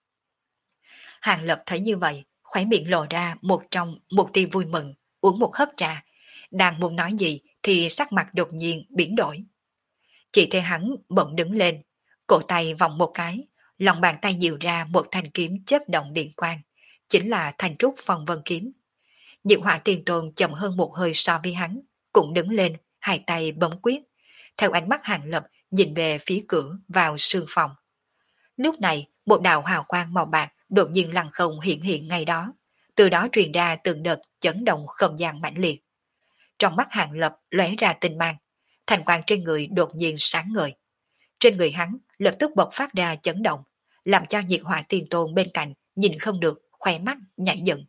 Hàng Lập thấy như vậy, khóe miệng lộ ra một tia vui mừng, uống một hớp trà. Đang muốn nói gì thì sắc mặt đột nhiên biến đổi. Chỉ thấy hắn bỗng đứng lên, cổ tay vòng một cái, lòng bàn tay dịu ra một thanh kiếm chớp động điện quang, chính là thanh trúc phong vân kiếm. Diệu Hỏa Tiên Tôn chậm hơn một hơi so với hắn, cũng đứng lên, hai tay bấm quyết. Theo ánh mắt Hàng Lập nhìn về phía cửa vào sương phòng. Lúc này, một đạo hào quang màu bạc đột nhiên lăng không hiện hiện ngay đó. Từ đó truyền ra từng đợt chấn động không gian mãnh liệt. Trong mắt Hàng Lập lóe ra tinh mang, thành quang trên người đột nhiên sáng ngời. Trên người hắn lập tức bộc phát ra chấn động, làm cho Nhiệt Hỏa Tiên Tôn bên cạnh nhìn không được, khóe mắt nhảy dựng.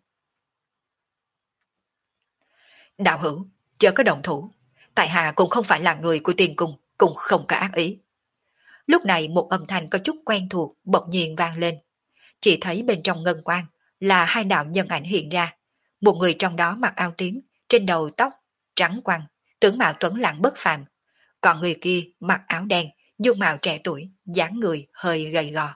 Đạo hữu, chớ có động thủ. Tại hạ cũng không phải là người của tiền cung, cũng không có ác ý. Lúc này một âm thanh có chút quen thuộc bỗng nhiên vang lên. Chỉ thấy bên trong ngân quang là hai đạo nhân ảnh hiện ra. Một người trong đó mặc áo tím, trên đầu tóc trắng quăng, tướng mạo tuấn lãng bất phàm. Còn người kia mặc áo đen, dung mạo trẻ tuổi, dáng người hơi gầy gò.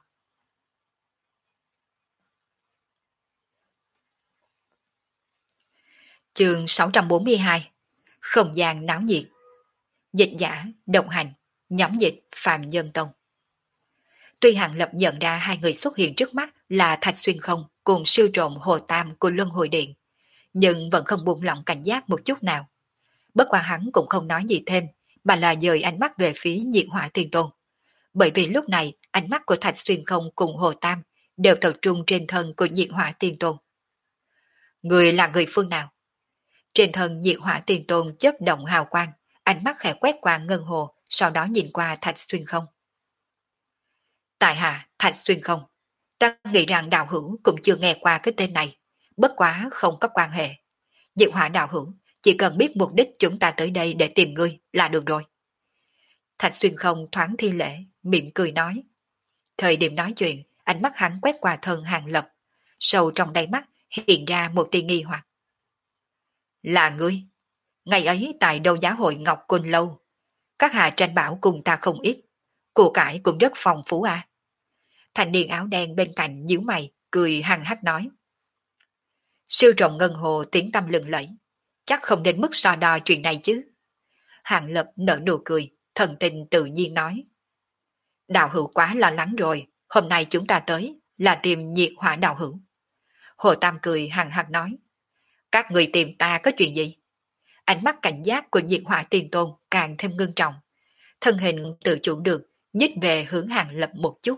Chương 642. Không gian náo nhiệt. Dịch giả, đồng hành, nhóm dịch Phạm Nhân Tông. Tuy Hàng Lập nhận ra hai người xuất hiện trước mắt là Thạch Xuyên Không cùng siêu trộm Hồ Tam của Luân Hồi Điện, nhưng vẫn không buông lỏng cảnh giác một chút nào. Bất qua hắn cũng không nói gì thêm, mà là dời ánh mắt về phía Nhiệt Hỏa Tiên Tôn. Bởi vì lúc này ánh mắt của Thạch Xuyên Không cùng Hồ Tam đều tập trung trên thân của Nhiệt Hỏa Tiên Tôn. Người là người phương nào? Trên thân Nhiệt Hỏa Tiên Tôn chớp động hào quang, ánh mắt khẽ quét qua ngân hồ, sau đó nhìn qua Thạch Xuyên Không. Tại hạ Thạch Xuyên Không, ta nghĩ rằng đạo hữu cũng chưa nghe qua cái tên này, bất quá không có quan hệ. Diệu Hỏa đạo hữu, chỉ cần biết mục đích chúng ta tới đây để tìm ngươi là được rồi. Thạch Xuyên Không thoáng thi lễ, mỉm cười nói. Thời điểm nói chuyện, ánh mắt hắn quét qua thân Hàng Lập, sâu trong đáy mắt hiện ra một tia nghi hoặc. Là ngươi? Ngày ấy tại đấu giá hội Ngọc Côn Lâu, các hạ tranh bảo cùng ta không ít, của cải cũng rất phong phú à. Thanh niên áo đen bên cạnh nhíu mày, cười hăng hắc nói. Siêu trọng ngân hồ tiếng tâm lừng lẫy, chắc không đến mức so đo chuyện này chứ. Hàng Lập nở nụ cười, thần tình tự nhiên nói. Đạo hữu quá lo lắng rồi, hôm nay chúng ta tới là tìm Nhiệt Hỏa đạo hữu. Hồ Tam cười hằng hằng nói. Các người tìm ta có chuyện gì? Ánh mắt cảnh giác của Nhiệt Hỏa Tiên Tôn càng thêm ngưng trọng. Thân hình tự chủ được, nhích về hướng Hàng Lập một chút.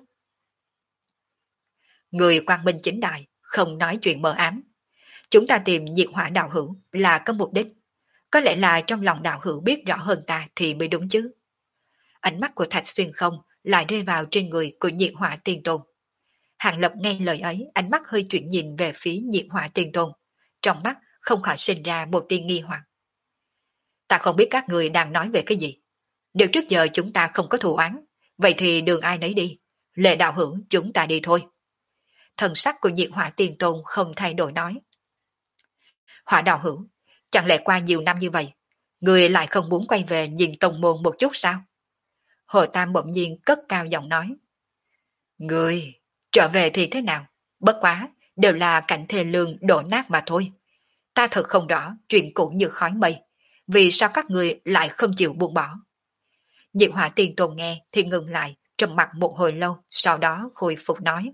Người quang minh chính đại, không nói chuyện mờ ám. Chúng ta tìm Nhiệt Hỏa đạo hữu là có mục đích. Có lẽ là trong lòng đạo hữu biết rõ hơn ta thì mới đúng chứ. Ánh mắt của Thạch Xuyên Không lại rơi vào trên người của Nhiệt Hỏa Tiên Tôn. Hàng Lập nghe lời ấy, ánh mắt hơi chuyển nhìn về phía Nhiệt Hỏa Tiên Tôn. Trong mắt không khỏi sinh ra một tia nghi hoặc. Ta không biết các người đang nói về cái gì. Nếu trước giờ chúng ta không có thù oán, vậy thì đường ai nấy đi. Lệ đạo hữu chúng ta đi thôi. Thần sắc của Nhiệt Hỏa Tiên Tôn không thay đổi nói. Hỏa đạo hữu, chẳng lẽ qua nhiều năm như vậy, người lại không muốn quay về nhìn tông môn một chút sao? Hồ Tam bỗng nhiên cất cao giọng nói. Người, trở về thì thế nào? Bất quá, đều là cảnh thê lương đổ nát mà thôi. Ta thật không rõ chuyện cũ như khói mây. Vì sao các người lại không chịu buông bỏ? Nhiệt Hỏa Tiên Tôn nghe thì ngừng lại, trầm mặc một hồi lâu, sau đó khôi phục nói.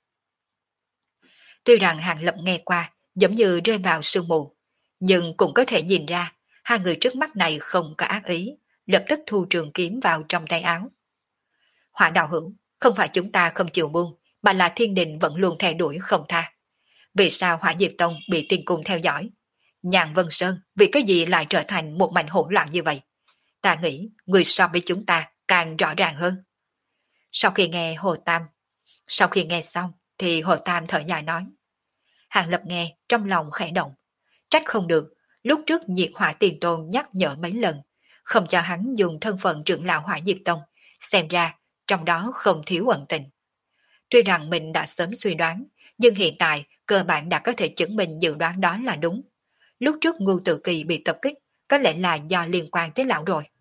Tuy rằng Hàng Lập nghe qua, giống như rơi vào sương mù, nhưng cũng có thể nhìn ra, hai người trước mắt này không có ác ý, lập tức thu trường kiếm vào trong tay áo. Hỏa đạo hữu, không phải chúng ta không chịu buông, mà là thiên đình vẫn luôn theo đuổi không tha. Vì sao Hỏa Diệp Tông bị tiên cung theo dõi? Nhàn Vân Sơn vì cái gì lại trở thành một mảnh hỗn loạn như vậy? Ta nghĩ người so với chúng ta càng rõ ràng hơn. Sau khi nghe xong thì Hồ Tam thở dài nói. Hàng Lập nghe trong lòng khẽ động, trách không được, lúc trước Nhiệt Hỏa Tiền Tôn nhắc nhở mấy lần, không cho hắn dùng thân phận trưởng lão Hỏa Diệp Tông, xem ra trong đó không thiếu ẩn tình. Tuy rằng mình đã sớm suy đoán, nhưng hiện tại cơ bản đã có thể chứng minh dự đoán đó là đúng. Lúc trước Ngưu Tự Kỳ bị tập kích, có lẽ là do liên quan tới lão rồi.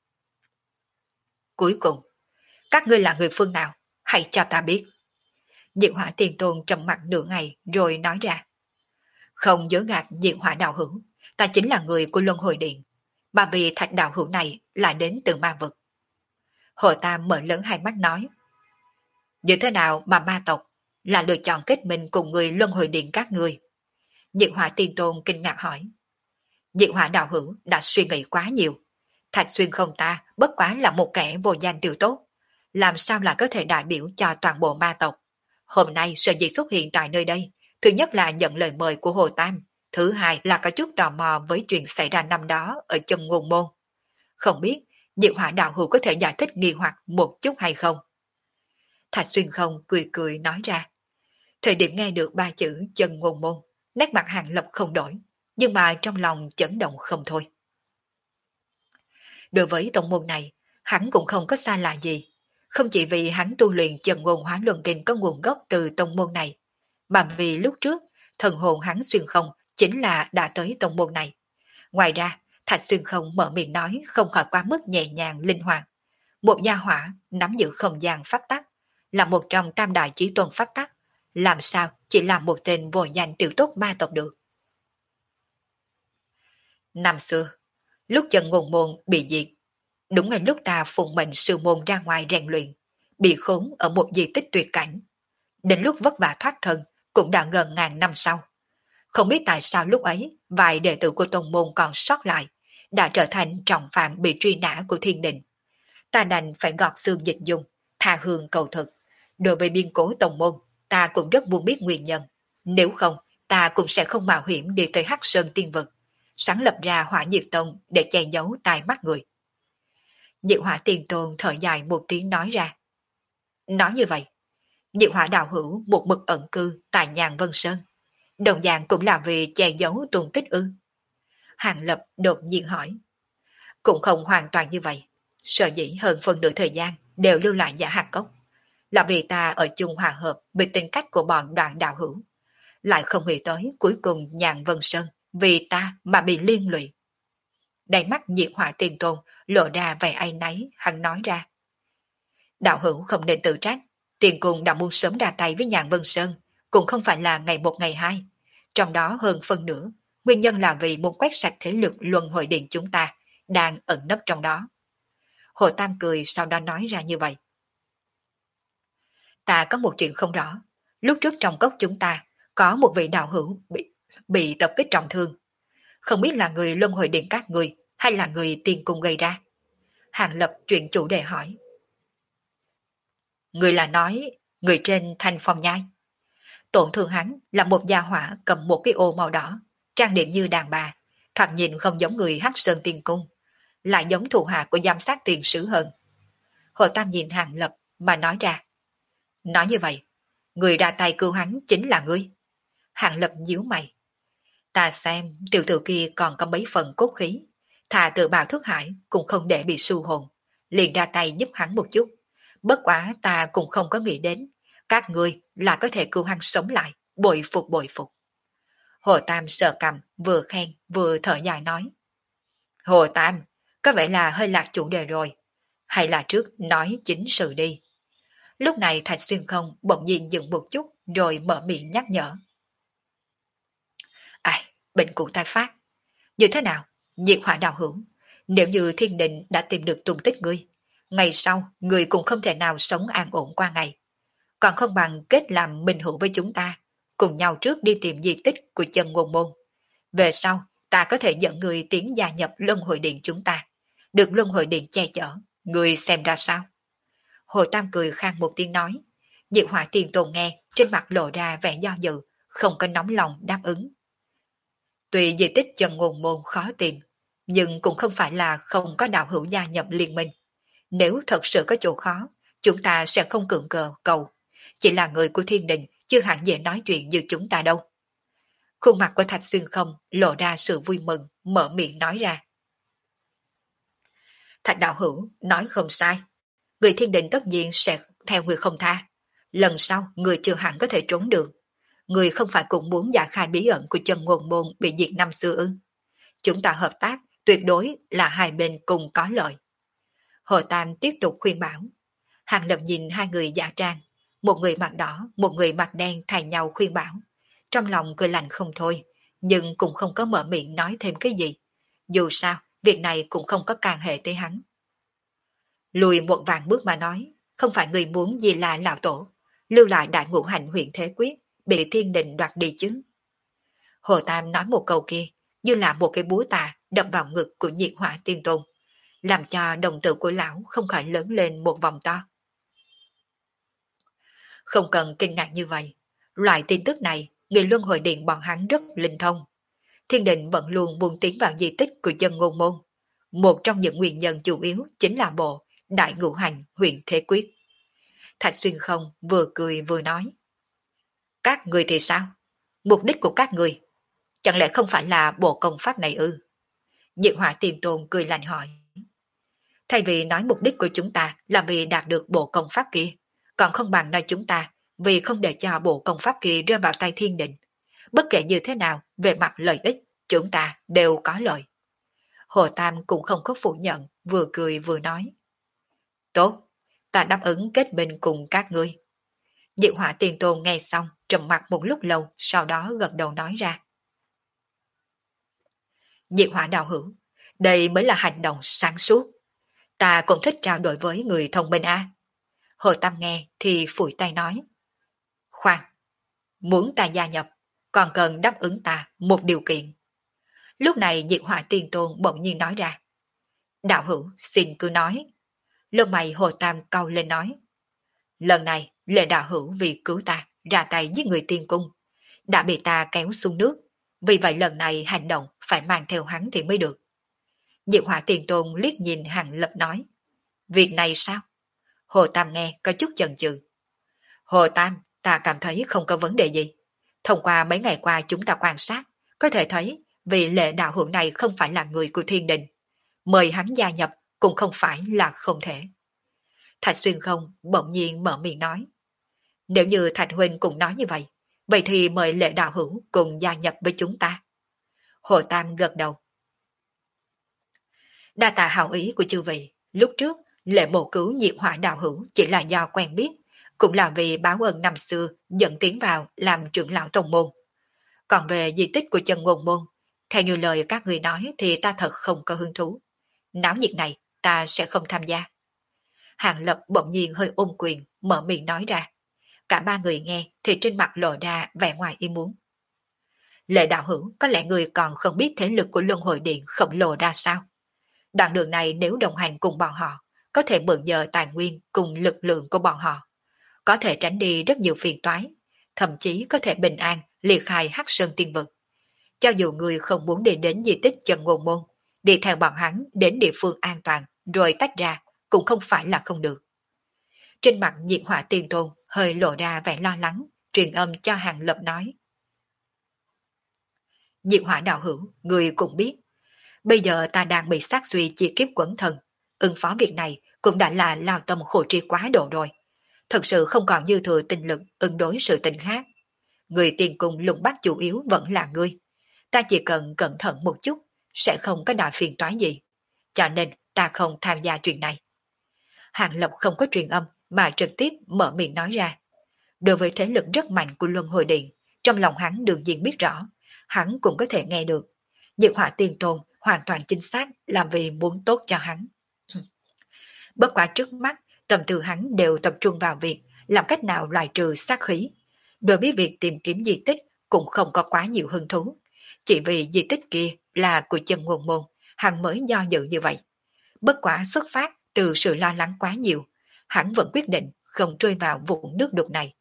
Cuối cùng, các ngươi là người phương nào? Hãy cho ta biết. Diệu Hỏa Tiên Tôn trầm mặt nửa ngày rồi nói ra. Không dối gạt Diệu Hỏa đạo hữu, ta chính là người của Luân Hồi Điện. Mà vì thạch đạo hữu này lại đến từ ma vực. Hồ Tam mở lớn hai mắt nói. Như thế nào mà ma tộc là lựa chọn kết minh cùng người Luân Hồi Điện các người? Diệu Hỏa Tiên Tôn kinh ngạc hỏi. Diệu Hỏa đạo hữu đã suy nghĩ quá nhiều. Thạch Xuyên không ta bất quá là một kẻ vô danh tiểu tốt. Làm sao là có thể đại biểu cho toàn bộ ma tộc? Hôm nay sở dĩ xuất hiện tại nơi đây, thứ nhất là nhận lời mời của Hồ Tam, thứ hai là có chút tò mò với chuyện xảy ra năm đó ở chân ngôn môn. Không biết Diệu Hỏa đạo hữu có thể giải thích nghi hoặc một chút hay không? Thạch Xuyên không cười cười nói ra. Thời điểm nghe được ba chữ chân ngôn môn, nét mặt Hàng Lập không đổi, nhưng mà trong lòng chấn động không thôi. Đối với tông môn này, hắn cũng không có xa lạ gì. Không chỉ vì hắn tu luyện chân ngôn hóa luân kinh có nguồn gốc từ tông môn này, mà vì lúc trước, thần hồn hắn xuyên không chính là đã tới tông môn này. Ngoài ra, Thạch Xuyên không mở miệng nói không khỏi quá mức nhẹ nhàng linh hoạt. Một gia hỏa nắm giữ không gian pháp tắc, là một trong tam đại chí tôn pháp tắc, làm sao chỉ là một tên vô danh tiểu tốt ma tộc được. Năm xưa, lúc chân ngôn môn bị diệt, đúng ngày lúc ta phụng mệnh sư môn ra ngoài rèn luyện, bị khốn ở một di tích tuyệt cảnh. Đến lúc vất vả thoát thân, cũng đã gần ngàn năm sau. Không biết tại sao lúc ấy, vài đệ tử của tông môn còn sót lại, đã trở thành trọng phạm bị truy nã của thiên đình. Ta đành phải gọt xương dịch dung, tha hương cầu thực. Đối với biên cố tông môn, ta cũng rất muốn biết nguyên nhân. Nếu không, ta cũng sẽ không mạo hiểm đi tới Hắc Sơn Tiên Vực, sáng lập ra Hỏa Diệp Tông để che giấu tai mắt người. Diệu Hỏa Tiên Tôn thở dài một tiếng nói ra. Nói như vậy, Diệu Hỏa đạo hữu một mực ẩn cư tại Nhàn Vân Sơn, đồng dạng cũng là vì che giấu tung tích ư? Hàng Lập đột nhiên hỏi. Cũng không hoàn toàn như vậy. Sở dĩ hơn phần nửa thời gian đều lưu lại Giả Hạc Cốc là vì ta ở chung hòa hợp với tính cách của bọn Đoạn đạo hữu, lại không nghĩ tới cuối cùng Nhàn Vân Sơn vì ta mà bị liên lụy. Đáy mắt Diệu Hỏa Tiên Tôn lộ ra vẻ áy náy, hắn nói ra. Đạo hữu không nên tự trách, tiền cùng đã muốn sớm ra tay với Nhàn Vân Sơn, cũng không phải là ngày một ngày hai. Trong đó hơn phân nửa, nguyên nhân là vì muốn quét sạch thế lực luân hồi điện chúng ta, đang ẩn nấp trong đó. Hồ Tam cười sau đó nói ra như vậy. Ta có một chuyện không rõ. Lúc trước trong cốc chúng ta, có một vị đạo hữu bị tập kích trọng thương. Không biết là người luân hồi điện các người, hay là người tiên cung gây ra. Hàng Lập chuyện chủ đề hỏi. Người là nói, người trên Thanh Phong Nhai. Tổn thương hắn là một gia hỏa cầm một cái ô màu đỏ, trang điểm như đàn bà, thoạt nhìn không giống người Hắc Sơn Tiên Cung, lại giống thủ hạ của giám sát tiền sứ hơn. Hồ Tam nhìn Hàng Lập mà nói ra. Nói như vậy, người ra tay cứu hắn chính là ngươi. Hàng Lập nhíu mày. Ta xem tiểu tử kia còn có mấy phần cốt khí, thà tự bào thức hải cũng không để bị su hồn, liền ra tay giúp hắn một chút. Bất quá ta cũng không có nghĩ đến, các ngươi là có thể cứu hắn sống lại, bội phục bội phục. Hồ Tam sờ cầm, vừa khen vừa thở dài nói. Hồ Tam, có vẻ là hơi lạc chủ đề rồi. Hay là trước nói chính sự đi. Lúc này Thạch Xuyên không bỗng nhiên dừng một chút rồi mở miệng nhắc nhở. Ai, bệnh cũ tai phát. Như thế nào? Diệt Hỏa đạo hữu. Nếu như thiên đình đã tìm được tung tích ngươi, ngày sau ngươi cũng không thể nào sống an ổn qua ngày. Còn không bằng kết làm minh hữu với chúng ta, cùng nhau trước đi tìm di tích của chân ngôn môn. Về sau, ta có thể dẫn người tiến gia nhập luân hồi điện chúng ta, được luân hồi điện che chở, người xem ra sao? Hồ Tam cười khang một tiếng nói. Diệu Hỏa Tiên Tôn nghe, trên mặt lộ ra vẻ do dự, không có nóng lòng đáp ứng. Tuy di tích chân ngôn môn khó tìm, nhưng cũng không phải là không có đạo hữu gia nhập liên minh. Nếu thật sự có chỗ khó, chúng ta sẽ không cưỡng cầu. Chỉ là người của thiên đình, chưa hẳn dễ nói chuyện như chúng ta đâu. Khuôn mặt của Thạch Xuyên không lộ ra sự vui mừng, mở miệng nói ra. Thạch đạo hữu nói không sai. Người thiên đình tất nhiên sẽ theo người không tha. Lần sau người chưa hẳn có thể trốn được. Người không phải cũng muốn giải khai bí ẩn của chân ngôn môn bị diệt năm xưa ư? Chúng ta hợp tác tuyệt đối là hai bên cùng có lợi. Hồ Tam tiếp tục khuyên bảo. Hàng Lập nhìn hai người giả trang, một người mặt đỏ, một người mặt đen thay nhau khuyên bảo. Trong lòng cười lạnh không thôi, nhưng cũng không có mở miệng nói thêm cái gì. Dù sao, việc này cũng không có can hệ tới hắn. Lùi một vạn bước mà nói, không phải người muốn gì là lão tổ, lưu lại đại ngũ hành huyện thế quyết, bị thiên đình đoạt đi chứ. Hồ Tam nói một câu kia, như là một cái búa tạ đập vào ngực của Nhiệt Hỏa Tiên Tôn, làm cho đồng tử của lão không khỏi lớn lên một vòng to. Không cần kinh ngạc như vậy, loại tin tức này, người luân hồi điện bọn hắn rất linh thông. Thiên định vẫn luôn muốn tiến vào di tích của chân ngôn môn. Một trong những nguyên nhân chủ yếu chính là bộ đại ngũ hành huyện thế quyết. Thạch Xuyên không vừa cười vừa nói. Các người thì sao? Mục đích của các người chẳng lẽ không phải là bộ công pháp này ư? Nhiệt Hỏa Tiên Tôn cười lạnh hỏi. Thay vì nói mục đích của chúng ta là vì đạt được bộ công pháp kia, còn không bằng nói chúng ta vì không để cho bộ công pháp kia rơi vào tay thiên định. Bất kể như thế nào, về mặt lợi ích, chúng ta đều có lợi. Hồ Tam cũng không có phủ nhận, vừa cười vừa nói. Tốt, ta đáp ứng kết minh cùng các ngươi. Diệu Hỏa Tiên Tôn nghe xong, trầm mặt một lúc lâu, sau đó gật đầu nói ra. Diệu Hỏa đạo hữu, đây mới là hành động sáng suốt. Ta cũng thích trao đổi với người thông minh a. Hồ Tam nghe thì phủi tay nói. Khoan, muốn ta gia nhập, còn cần đáp ứng ta một điều kiện. Lúc này Diệt Hỏa Tiên Tôn bỗng nhiên nói ra. Đạo hữu xin cứ nói. Lông mày Hồ Tam cau lên nói. Lần này Lệ đạo hữu vì cứu ta ra tay giết người tiên cung, đã bị ta kéo xuống nước, vì vậy lần này hành động phải mang theo hắn thì mới được. Diệt Hỏa Tiên Tôn liếc nhìn Hàng Lập nói. Việc này sao? Hồ Tam nghe có chút chần chừ. Hồ Tam, ta cảm thấy không có vấn đề gì. Thông qua mấy ngày qua chúng ta quan sát, có thể thấy vị Lệ đạo hữu này không phải là người của thiên đình. Mời hắn gia nhập cũng không phải là không thể. Thạch Xuyên không bỗng nhiên mở miệng nói. Nếu như Thạch Huynh cũng nói như vậy, vậy thì mời Lệ đạo hữu cùng gia nhập với chúng ta. Hồ Tam gật đầu. Đa tạ hảo ý của chư vị, lúc trước Lệ Mộ cứu Diệt Hỏa đạo hữu chỉ là do quen biết, cũng là vì báo ơn năm xưa dẫn tiến vào làm trưởng lão tông môn. Còn về di tích của chân ngôn môn, theo như lời các người nói thì ta thật không có hứng thú. Náo nhiệt này ta sẽ không tham gia. Hàng Lập bỗng nhiên hơi ôm quyền, mở miệng nói ra. Cả ba người nghe thì trên mặt lộ ra vẻ ngoài ý muốn. Lệ đạo hữu, có lẽ người còn không biết thế lực của Luân Hồi Điện khổng lồ ra sao. Đoạn đường này nếu đồng hành cùng bọn họ, có thể mượn nhờ tài nguyên cùng lực lượng của bọn họ. Có thể tránh đi rất nhiều phiền toái, thậm chí có thể bình an liệt khai Hắc Sơn Tiên Vực. Cho dù người không muốn đi đến di tích chân ngôn môn, đi theo bọn hắn đến địa phương an toàn rồi tách ra cũng không phải là không được. Trên mặt Diệt Hỏa Tiên Tôn hơi lộ ra vẻ lo lắng, truyền âm cho Hàng Lập nói. Diệt Hỏa đạo hữu, người cũng biết, bây giờ ta đang bị sát suy chi kiếp quẩn thần, ứng phó việc này cũng đã là lao tâm khổ trí quá độ rồi. Thật sự không còn dư thừa tinh lực ứng đối sự tình khác. Người tiền cùng lùng bắt chủ yếu vẫn là ngươi. Ta chỉ cần cẩn thận một chút, sẽ không có đại phiền toái gì. Cho nên ta không tham gia chuyện này. Hàng Lập không có truyền âm mà trực tiếp mở miệng nói ra. Đối với thế lực rất mạnh của Luân Hồi Điện, trong lòng hắn đương nhiên biết rõ, hắn cũng có thể nghe được. Diệt Hỏa Tiên Tôn hoàn toàn chính xác làm vì muốn tốt cho hắn. Bất quá trước mắt, tâm tư hắn đều tập trung vào việc làm cách nào loại trừ sát khí. Đối với việc tìm kiếm di tích cũng không có quá nhiều hứng thú. Chỉ vì di tích kia là của chân ngôn môn, hắn mới do dự như vậy. Bất quá xuất phát từ sự lo lắng quá nhiều, hắn vẫn quyết định không trôi vào vũng nước đục này.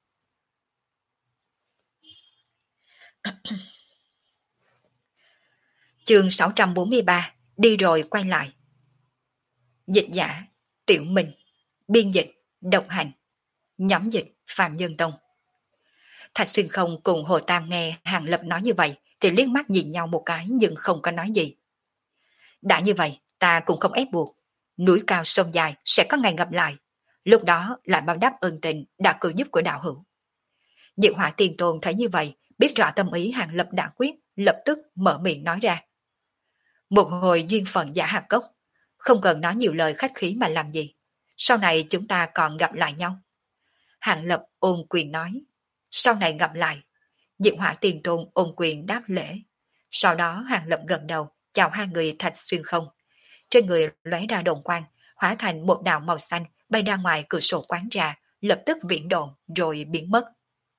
Chương 643, đi rồi quay lại. Dịch giả, Tiểu Minh, biên dịch, độc hành, nhóm dịch, Phạm Nhân Tông. Thạch Xuyên không cùng Hồ Tam nghe Hàng Lập nói như vậy thì liếc mắt nhìn nhau một cái nhưng không có nói gì. Đã như vậy, ta cũng không ép buộc. Núi cao sông dài sẽ có ngày gặp lại. Lúc đó lại báo đáp ơn tình đã cứu giúp của đạo hữu. Diệu Hỏa Tiên Tôn thấy như vậy, biết rõ tâm ý Hàng Lập đã quyết, lập tức mở miệng nói ra. Một hồi duyên phận giả hạt cốc, không cần nói nhiều lời khách khí mà làm gì. Sau này chúng ta còn gặp lại nhau. Hàng Lập ôm quyền nói, sau này gặp lại. Diệu Hỏa Tiền Tôn ôm quyền đáp lễ. Sau đó Hàng Lập gật đầu, chào hai người Thạch Xuyên không. Trên người lóe ra đồng quang, hóa thành một đạo màu xanh bay ra ngoài cửa sổ quán trà, lập tức viễn độn rồi biến mất.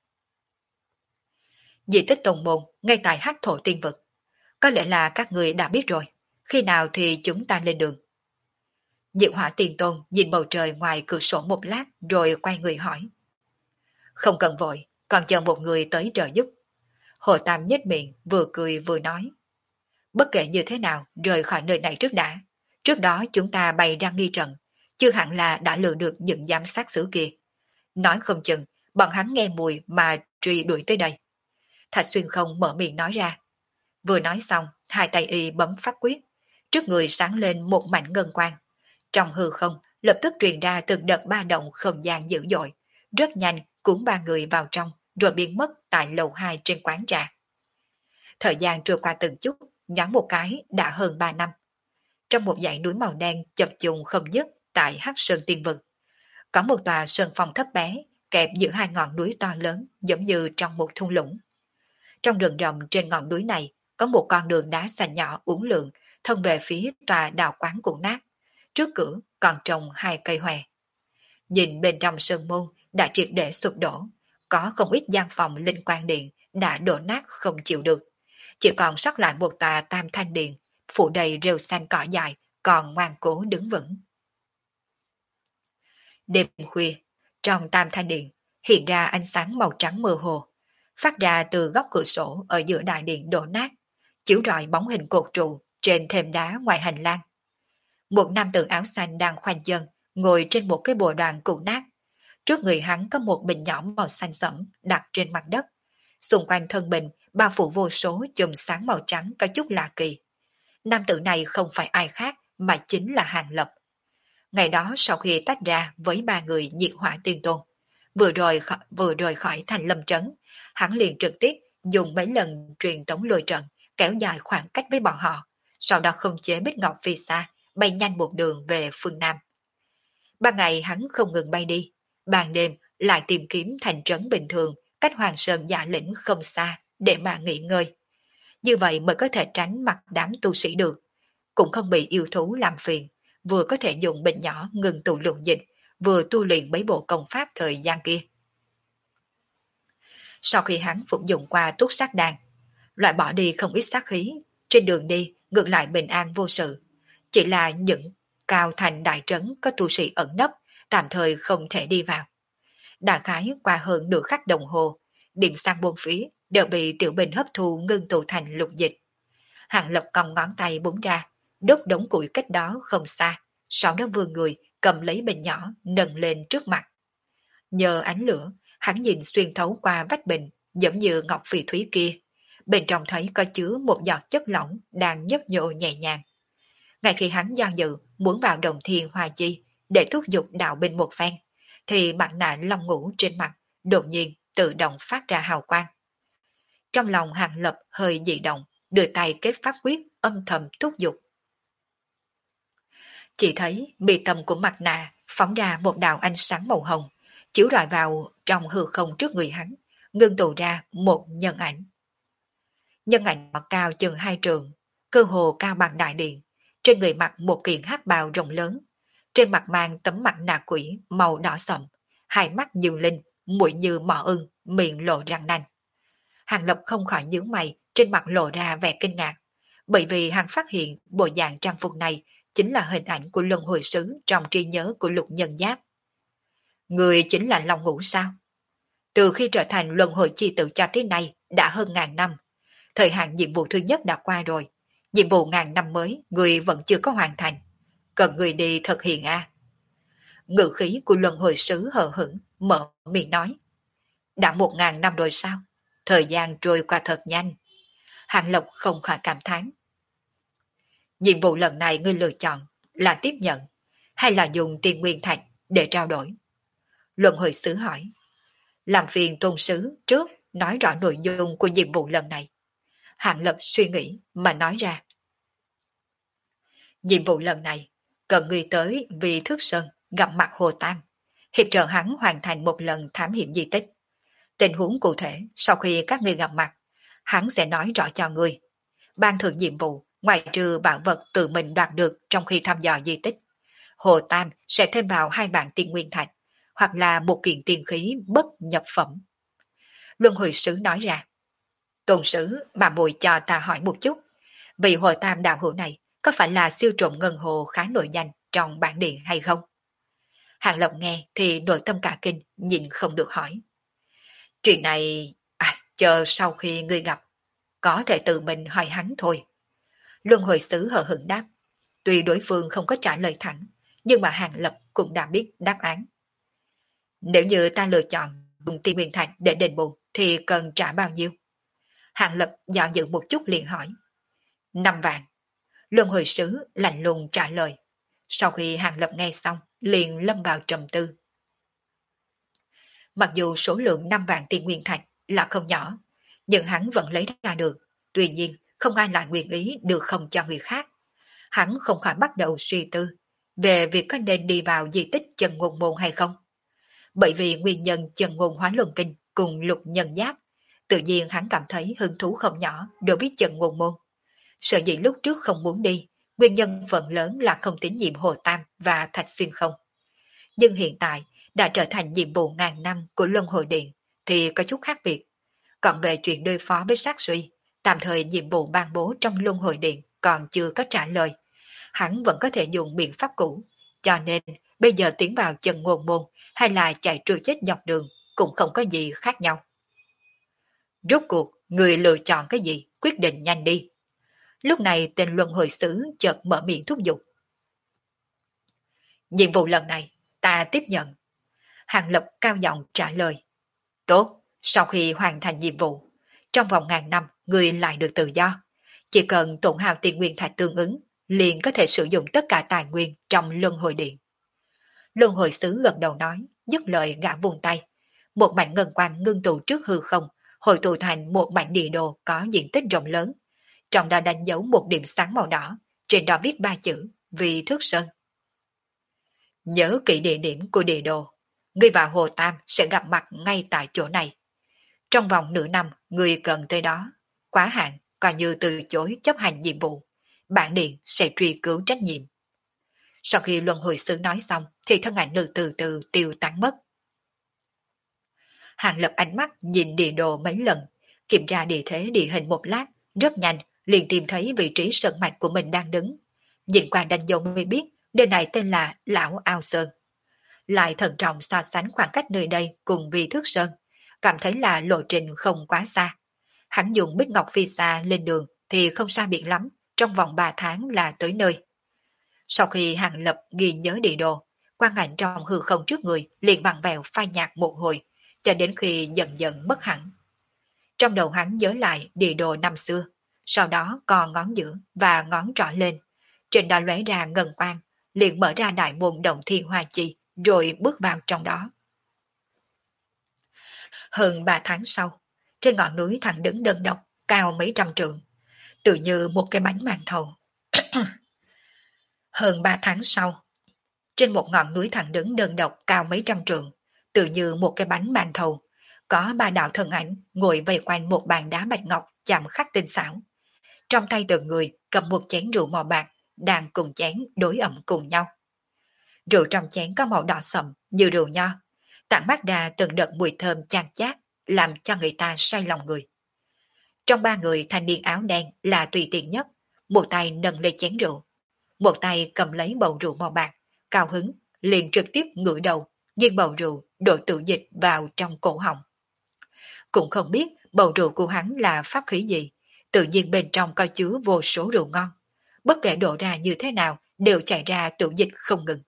Di tích tông môn ngay tại Hắc Thổ Tiên Vực. Có lẽ là các người đã biết rồi. Khi nào thì chúng ta lên đường? Diệu Hỏa Tiền Tôn nhìn bầu trời ngoài cửa sổ một lát rồi quay người hỏi. Không cần vội, còn chờ một người tới trợ giúp. Hồ Tam nhếch miệng vừa cười vừa nói. Bất kể như thế nào rời khỏi nơi này trước đã. Trước đó chúng ta bày ra nghi trận, chưa hẳn là đã lừa được những giám sát xứ kia. Nói không chừng, bọn hắn nghe mùi mà truy đuổi tới đây. Thạch Xuyên không mở miệng nói ra. Vừa nói xong, hai tay y bấm phát quyết. Trước người sáng lên một mảnh ngân quang. Trong hư không, lập tức truyền ra từng đợt ba động không gian dữ dội. Rất nhanh, cuốn ba người vào trong, rồi biến mất tại lầu 2 trên quán trà. Thời gian trôi qua từng chút, nhoáng một cái đã hơn 3 năm. Trong một dãy núi màu đen chập trùng không dứt tại Hắc Sơn Tiên Vực, có một tòa sơn phong thấp bé kẹp giữa hai ngọn núi to lớn giống như trong một thung lũng. Trong rừng rậm trên ngọn núi này có một con đường đá xanh nhỏ uốn lượn thông về phía tòa đạo quán cũ nát. Trước cửa còn trồng hai cây hòe. Nhìn bên trong sơn môn đã triệt để sụp đổ, có không ít gian phòng linh quan điện đã đổ nát không chịu được. Chỉ còn sót lại một tòa tam thanh điện, phủ đầy rêu xanh cỏ dại, còn ngoan cố đứng vững. Đêm khuya, trong tam thanh điện hiện ra ánh sáng màu trắng mơ hồ, phát ra từ góc cửa sổ ở giữa đại điện đổ nát, chiếu rọi bóng hình cột trụ trên thềm đá ngoài hành lang. Một nam tử áo xanh đang khoanh chân, ngồi trên một cái bồ đoàn cũ nát. Trước người hắn có một bình nhỏ màu xanh sẫm đặt trên mặt đất. Xung quanh thân bình bao phủ vô số chùm sáng màu trắng có chút lạ kỳ. Nam tử này không phải ai khác mà chính là Hàng Lập. Ngày đó sau khi tách ra với ba người Nhiệt Hỏa Tiên Tôn, vừa rời khỏi thành Lâm Trấn, hắn liền trực tiếp dùng mấy lần truyền tống lôi trận kéo dài khoảng cách với bọn họ, sau đó không chế Bích Ngọc Phi xa, bay nhanh một đường về phương Nam. Ban ngày hắn không ngừng bay đi, ban đêm lại tìm kiếm thành trấn bình thường cách Hoàng Sơn Dạ Lĩnh không xa để mà nghỉ ngơi. Như vậy mới có thể tránh mặt đám tu sĩ được, cũng không bị yêu thú làm phiền, vừa có thể dùng bình nhỏ ngừng tụ lượng dịch, vừa tu luyện mấy bộ công pháp thời gian kia. Sau khi hắn phục dụng qua túc sát đan, loại bỏ đi không ít sát khí, trên đường đi ngược lại bình an vô sự. Chỉ là những cao thành đại trấn có tu sĩ ẩn nấp, tạm thời không thể đi vào. Đại khái qua hơn nửa khắc đồng hồ, điện sang buôn phía đều bị tiểu bình hấp thu ngưng tụ thành lục dịch. Hàng Lập cầm ngón tay búng ra, đốt đống củi cách đó không xa, sau đó vươn người cầm lấy bình nhỏ nâng lên trước mặt. Nhờ ánh lửa, hắn nhìn xuyên thấu qua vách bình giống như ngọc phỉ thúy kia. Bên trong thấy có chứa một giọt chất lỏng đang nhấp nhô nhẹ nhàng. Ngay khi hắn do dự muốn vào đồng thiên hoa chi để thúc giục đạo binh một phen, thì mặt nạ long ngũ trên mặt đột nhiên tự động phát ra hào quang. Trong lòng Hàng Lập hơi dị động, đưa tay kết pháp quyết âm thầm thúc giục. Chỉ thấy mi tâm của mặt nạ phóng ra một đạo ánh sáng màu hồng, chiếu rọi vào trong hư không trước người hắn, ngưng tụ ra một nhân ảnh. Nhân ảnh mặt cao chừng 2 trượng, cơ hồ cao bằng đại điện, trên người mặc một kiện hắc bào rộng lớn, trên mặt mang tấm mặt nạ quỷ màu đỏ sậm, hai mắt như linh, mũi như mỏ ưng, miệng lộ răng nanh. Hàng Lập không khỏi nhướng mày, trên mặt lộ ra vẻ kinh ngạc, bởi vì hắn phát hiện bộ dạng trang phục này chính là hình ảnh của luân hồi sứ trong trí nhớ của Lục Nhân Giáp. Người chính là Long Ngũ sao? Từ khi trở thành luân hồi chi tử cho tới nay đã hơn 1000 năm. Thời hạn nhiệm vụ thứ nhất đã qua rồi. Nhiệm vụ 1000 năm mới người vẫn chưa có hoàn thành. Cần người đi thực hiện a. Ngữ khí của luân hồi sứ hờ hững mở miệng nói. Đã 1000 năm rồi sao? Thời gian trôi qua thật nhanh. Hàng Lộc không khỏi cảm thán. Nhiệm vụ lần này ngươi lựa chọn là tiếp nhận hay là dùng tiền nguyên thạch để trao đổi? Luân hồi sứ hỏi. Làm phiền tôn sứ trước nói rõ nội dung của nhiệm vụ lần này. Hàng Lập suy nghĩ mà nói ra. Nhiệm vụ lần này cần người tới vì Thước Sơn gặp mặt Hồ Tam, hiệp trợ hắn hoàn thành một lần thám hiểm di tích. Tình huống cụ thể, sau khi các ngươi gặp mặt, hắn sẽ nói rõ cho ngươi. Ban thưởng nhiệm vụ, ngoài trừ bảo vật tự mình đoạt được trong khi thăm dò di tích, Hồ Tam sẽ thêm vào 2 bản tiên nguyên thạch, hoặc là một kiện tiên khí bất nhập phẩm. Luân hồi sứ nói ra, tôn sứ mà bùi cho ta hỏi một chút, vị Hồ Tam đạo hữu này có phải là siêu trộm ngân hồ khá nổi danh trong bản điện hay không? Hàng Lập nghe thì nội tâm cả kinh, nhìn không được hỏi. Chuyện này, chờ sau khi ngươi gặp, có thể tự mình hỏi hắn thôi. Luân hồi sứ hờ hững đáp, tuy đối phương không có trả lời thẳng, nhưng mà Hàng Lập cũng đã biết đáp án. Nếu như ta lựa chọn dùng tiên nguyên thạch để đền bù, thì cần trả bao nhiêu? Hàng Lập dò dự một chút liền hỏi. 5 vạn. Luân hồi sứ lạnh lùng trả lời. Sau khi Hàng Lập nghe xong, liền lâm vào trầm tư. Mặc dù số lượng 5 vạn tiên nguyên thạch là không nhỏ, nhưng hắn vẫn lấy ra được. Tuy nhiên, không ai lại nguyện ý được không cho người khác. Hắn không khỏi bắt đầu suy tư về việc có nên đi vào di tích Chân Ngôn Môn hay không. Bởi vì nguyên nhân Chân Ngôn Hóa Luân Kinh cùng Lục Nhân Giáp, tự nhiên hắn cảm thấy hứng thú không nhỏ đối với Chân Ngôn Môn. Sợ dĩ lúc trước không muốn đi, nguyên nhân phần lớn là không tín nhiệm Hồ Tam và Thạch Xuyên không. Nhưng hiện tại đã trở thành nhiệm vụ ngàn năm của Luân Hồi Điện thì có chút khác biệt. Còn về chuyện đối phó với sát suy, tạm thời nhiệm vụ ban bố trong Luân Hồi Điện còn chưa có trả lời. Hắn vẫn có thể dùng biện pháp cũ, cho nên bây giờ tiến vào Chân Ngôn Môn hay là chạy trôi chết dọc đường cũng không có gì khác nhau. Rốt cuộc, người lựa chọn cái gì, quyết định nhanh đi. Lúc này tên luân hồi sứ chợt mở miệng thúc giục. Nhiệm vụ lần này, ta tiếp nhận. Hàng Lập cao giọng trả lời. Tốt, sau khi hoàn thành nhiệm vụ, trong vòng ngàn năm người lại được tự do. Chỉ cần tổn hao tiền nguyên thạch tương ứng, liền có thể sử dụng tất cả tài nguyên trong luân hồi điện. Luân hồi sứ gật đầu nói, dứt lời gã vùng tay. Một mảnh ngân quang ngưng tụ trước hư không, hội tụ thành một mảnh địa đồ có diện tích rộng lớn. Trong đó đánh dấu một điểm sáng màu đỏ, trên đó viết 3 chữ, Vị Thước Sơn. Nhớ kỹ địa điểm của địa đồ, ngươi và Hồ Tam sẽ gặp mặt ngay tại chỗ này. Trong vòng nửa năm, ngươi cần tới đó. Quá hạn, coi như từ chối chấp hành nhiệm vụ. Bản điện sẽ truy cứu trách nhiệm. Sau khi luân hồi sứ nói xong, thì thân ảnh nữ từ từ tiêu tán mất. Hàng Lập ánh mắt nhìn địa đồ mấy lần, kiểm tra địa thế địa hình một lát, rất nhanh, liền tìm thấy vị trí sơn mạch của mình đang đứng. Nhìn qua đánh dấu mới biết, nơi này tên là Lão Ao Sơn. Lại thận trọng so sánh khoảng cách nơi đây cùng Vị Thước Sơn, cảm thấy là lộ trình không quá xa. Hắn dùng Bích Ngọc Phi xa lên đường thì không xa biệt lắm, trong vòng 3 tháng là tới nơi. Sau khi Hàng Lập ghi nhớ địa đồ, quang ảnh trong hư không trước người liền bằng vèo phai nhạt một hồi, cho đến khi dần dần mất hẳn. Trong đầu hắn nhớ lại địa đồ năm xưa, sau đó co ngón giữa và ngón trỏ lên. Trên đó lóe ra ngân quang, liền mở ra đại môn động thiên hoa chi, rồi bước vào trong đó. Hơn 3 tháng sau, trên ngọn núi thẳng đứng đơn độc, cao mấy trăm trượng, tự như một cái bánh màn thầu. Hơn 3 tháng sau, trên một ngọn núi thẳng đứng đơn độc cao mấy trăm trượng, tự như một cái bánh màn thầu, có 3 đạo thân ảnh ngồi vây quanh một bàn đá bạch ngọc chạm khắc tinh xảo. Trong tay từng người cầm một chén rượu màu bạc, đang cùng chén đối ẩm cùng nhau. Rượu trong chén có màu đỏ sậm như rượu nho, tản mát ra từng đợt mùi thơm chan chát, làm cho người ta say lòng người. Trong 3 người, thanh niên áo đen là tùy tiện nhất, một tay nâng lên chén rượu, một tay cầm lấy bầu rượu màu bạc, cao hứng, liền trực tiếp ngửa đầu, nghiêng bầu rượu đổ tự dịch vào trong cổ họng. Cũng không biết bầu rượu của hắn là pháp khí gì, tự nhiên bên trong có chứa vô số rượu ngon. Bất kể đổ ra như thế nào, đều chảy ra tự dịch không ngừng.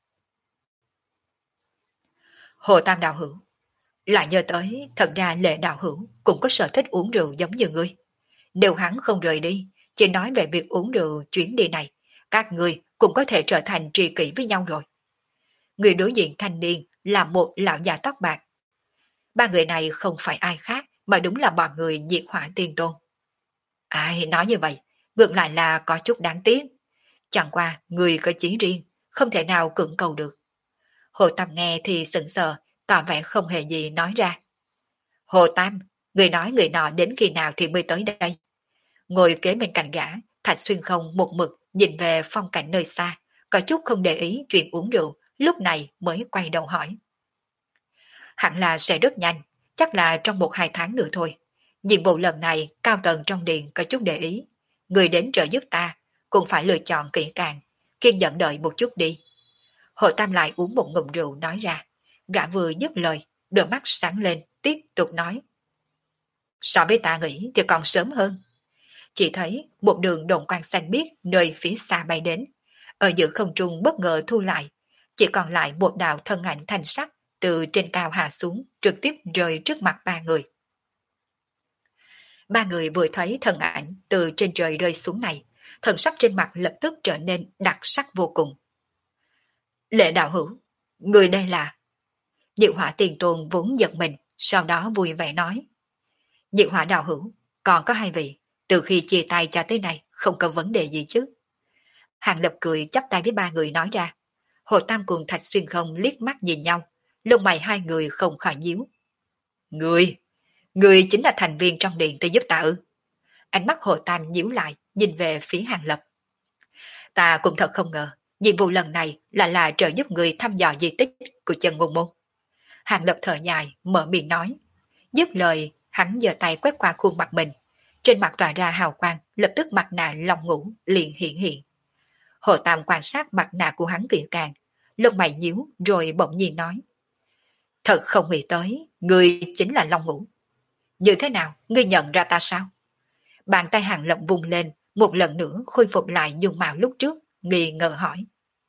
Hồ Tam đạo hữu, lại nhớ tới, thật ra Lệ đạo hữu cũng có sở thích uống rượu giống như ngươi. Nếu hắn không rời đi, chỉ nói về việc uống rượu chuyến đi này, các ngươi cũng có thể trở thành tri kỷ với nhau rồi. Người đối diện thanh niên là một lão già tóc bạc. 3 người này không phải ai khác mà đúng là bọn người Nhiệt Hỏa Tiên Tôn. Ai nói như vậy, ngược lại là có chút đáng tiếc. Chẳng qua người có chí riêng, không thể nào cưỡng cầu được. Hồ Tam nghe thì sững sờ, tỏ vẻ không hề gì nói ra. Hồ Tam, người nói người nọ đến khi nào thì mới tới đây? Ngồi kế bên cạnh gã, Thạch Xuyên không một mực nhìn về phong cảnh nơi xa, có chút không để ý chuyện uống rượu, lúc này mới quay đầu hỏi. Hẳn là sẽ rất nhanh, chắc là trong 1-2 tháng nữa thôi. Nhiệm vụ lần này cao tầng trong điện có chút để ý. Người đến trợ giúp ta cũng phải lựa chọn kỹ càng, kiên nhẫn đợi một chút đi. Hồ Tam lại uống một ngụm rượu nói ra. Gã vừa dứt lời, đôi mắt sáng lên, tiếp tục nói. So với ta nghĩ thì còn sớm hơn. Chỉ thấy một đường đồng quang xanh biếc nơi phía xa bay đến. Ở giữa không trung bất ngờ thu lại. Chỉ còn lại một đạo thân ảnh thanh sắc từ trên cao hạ xuống, trực tiếp rơi trước mặt ba người. Ba người vừa thấy thân ảnh từ trên trời rơi xuống này, thần sắc trên mặt lập tức trở nên đặc sắc vô cùng. Lệ đạo hữu, người đây là... Diệu Hỏa Tiền Tôn vốn giật mình, sau đó vui vẻ nói. Diệu Hỏa đạo hữu, còn có hai vị, từ khi chia tay cho tới nay không có vấn đề gì chứ. Hàng Lập cười chắp tay với ba người nói ra. Hồ Tam cùng Thạch Xuyên không liếc mắt nhìn nhau, lông mày hai người không khỏi nhíu. Người chính là thành viên trong điện tới giúp ta ư? Ánh mắt Hồ Tam nhíu lại, nhìn về phía Hàng Lập. Ta cũng thật không ngờ, nhiệm vụ lần này là trợ giúp người thăm dò di tích của Chân Ngôn Môn. Hàng Lập thở dài, mở miệng nói. Dứt lời, hắn giơ tay quét qua khuôn mặt mình. Trên mặt tỏa ra hào quang, lập tức mặt nạ lòng ngủ liền hiện hiện. Hồ Tam quan sát mặt nạ của hắn kỹ càng, lông mày nhíu rồi bỗng nhiên nói. Thật không nghĩ tới, người chính là Long Ngũ. Như thế nào, ngươi nhận ra ta sao? Bàn tay Hàng Lập vùng lên, một lần nữa khôi phục lại dung mạo lúc trước, nghi ngờ hỏi.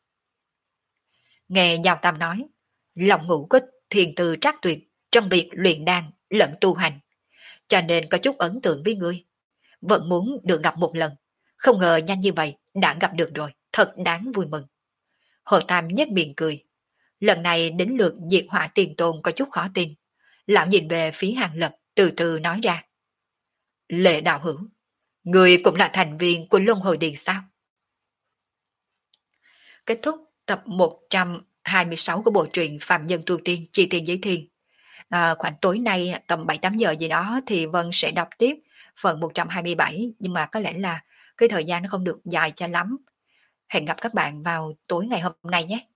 Nghe Giao Tam nói, Long Ngũ có thiền tư trác tuyệt trong việc luyện đan lẫn tu hành, cho nên có chút ấn tượng với ngươi. Vẫn muốn được gặp một lần, không ngờ nhanh như vậy đã gặp được rồi, thật đáng vui mừng. Hồ Tam nhếch miệng cười. Lần này đến lượt Diệt Hỏa Tiền Tôn có chút khó tin. Lão nhìn về phía Hàng Lập, từ từ nói ra. Lệ đạo hữu, người cũng là thành viên của Luân Hồi Điện sao? Kết thúc tập 126 của bộ truyện Phạm Nhân Tu Tiên Chi Tiên Giới Thiên. Khoảng tối nay tầm 7-8 giờ gì đó thì Vân sẽ đọc tiếp phần 127, nhưng mà có lẽ là cái thời gian nó không được dài cho lắm. Hẹn gặp các bạn vào tối ngày hôm nay nhé.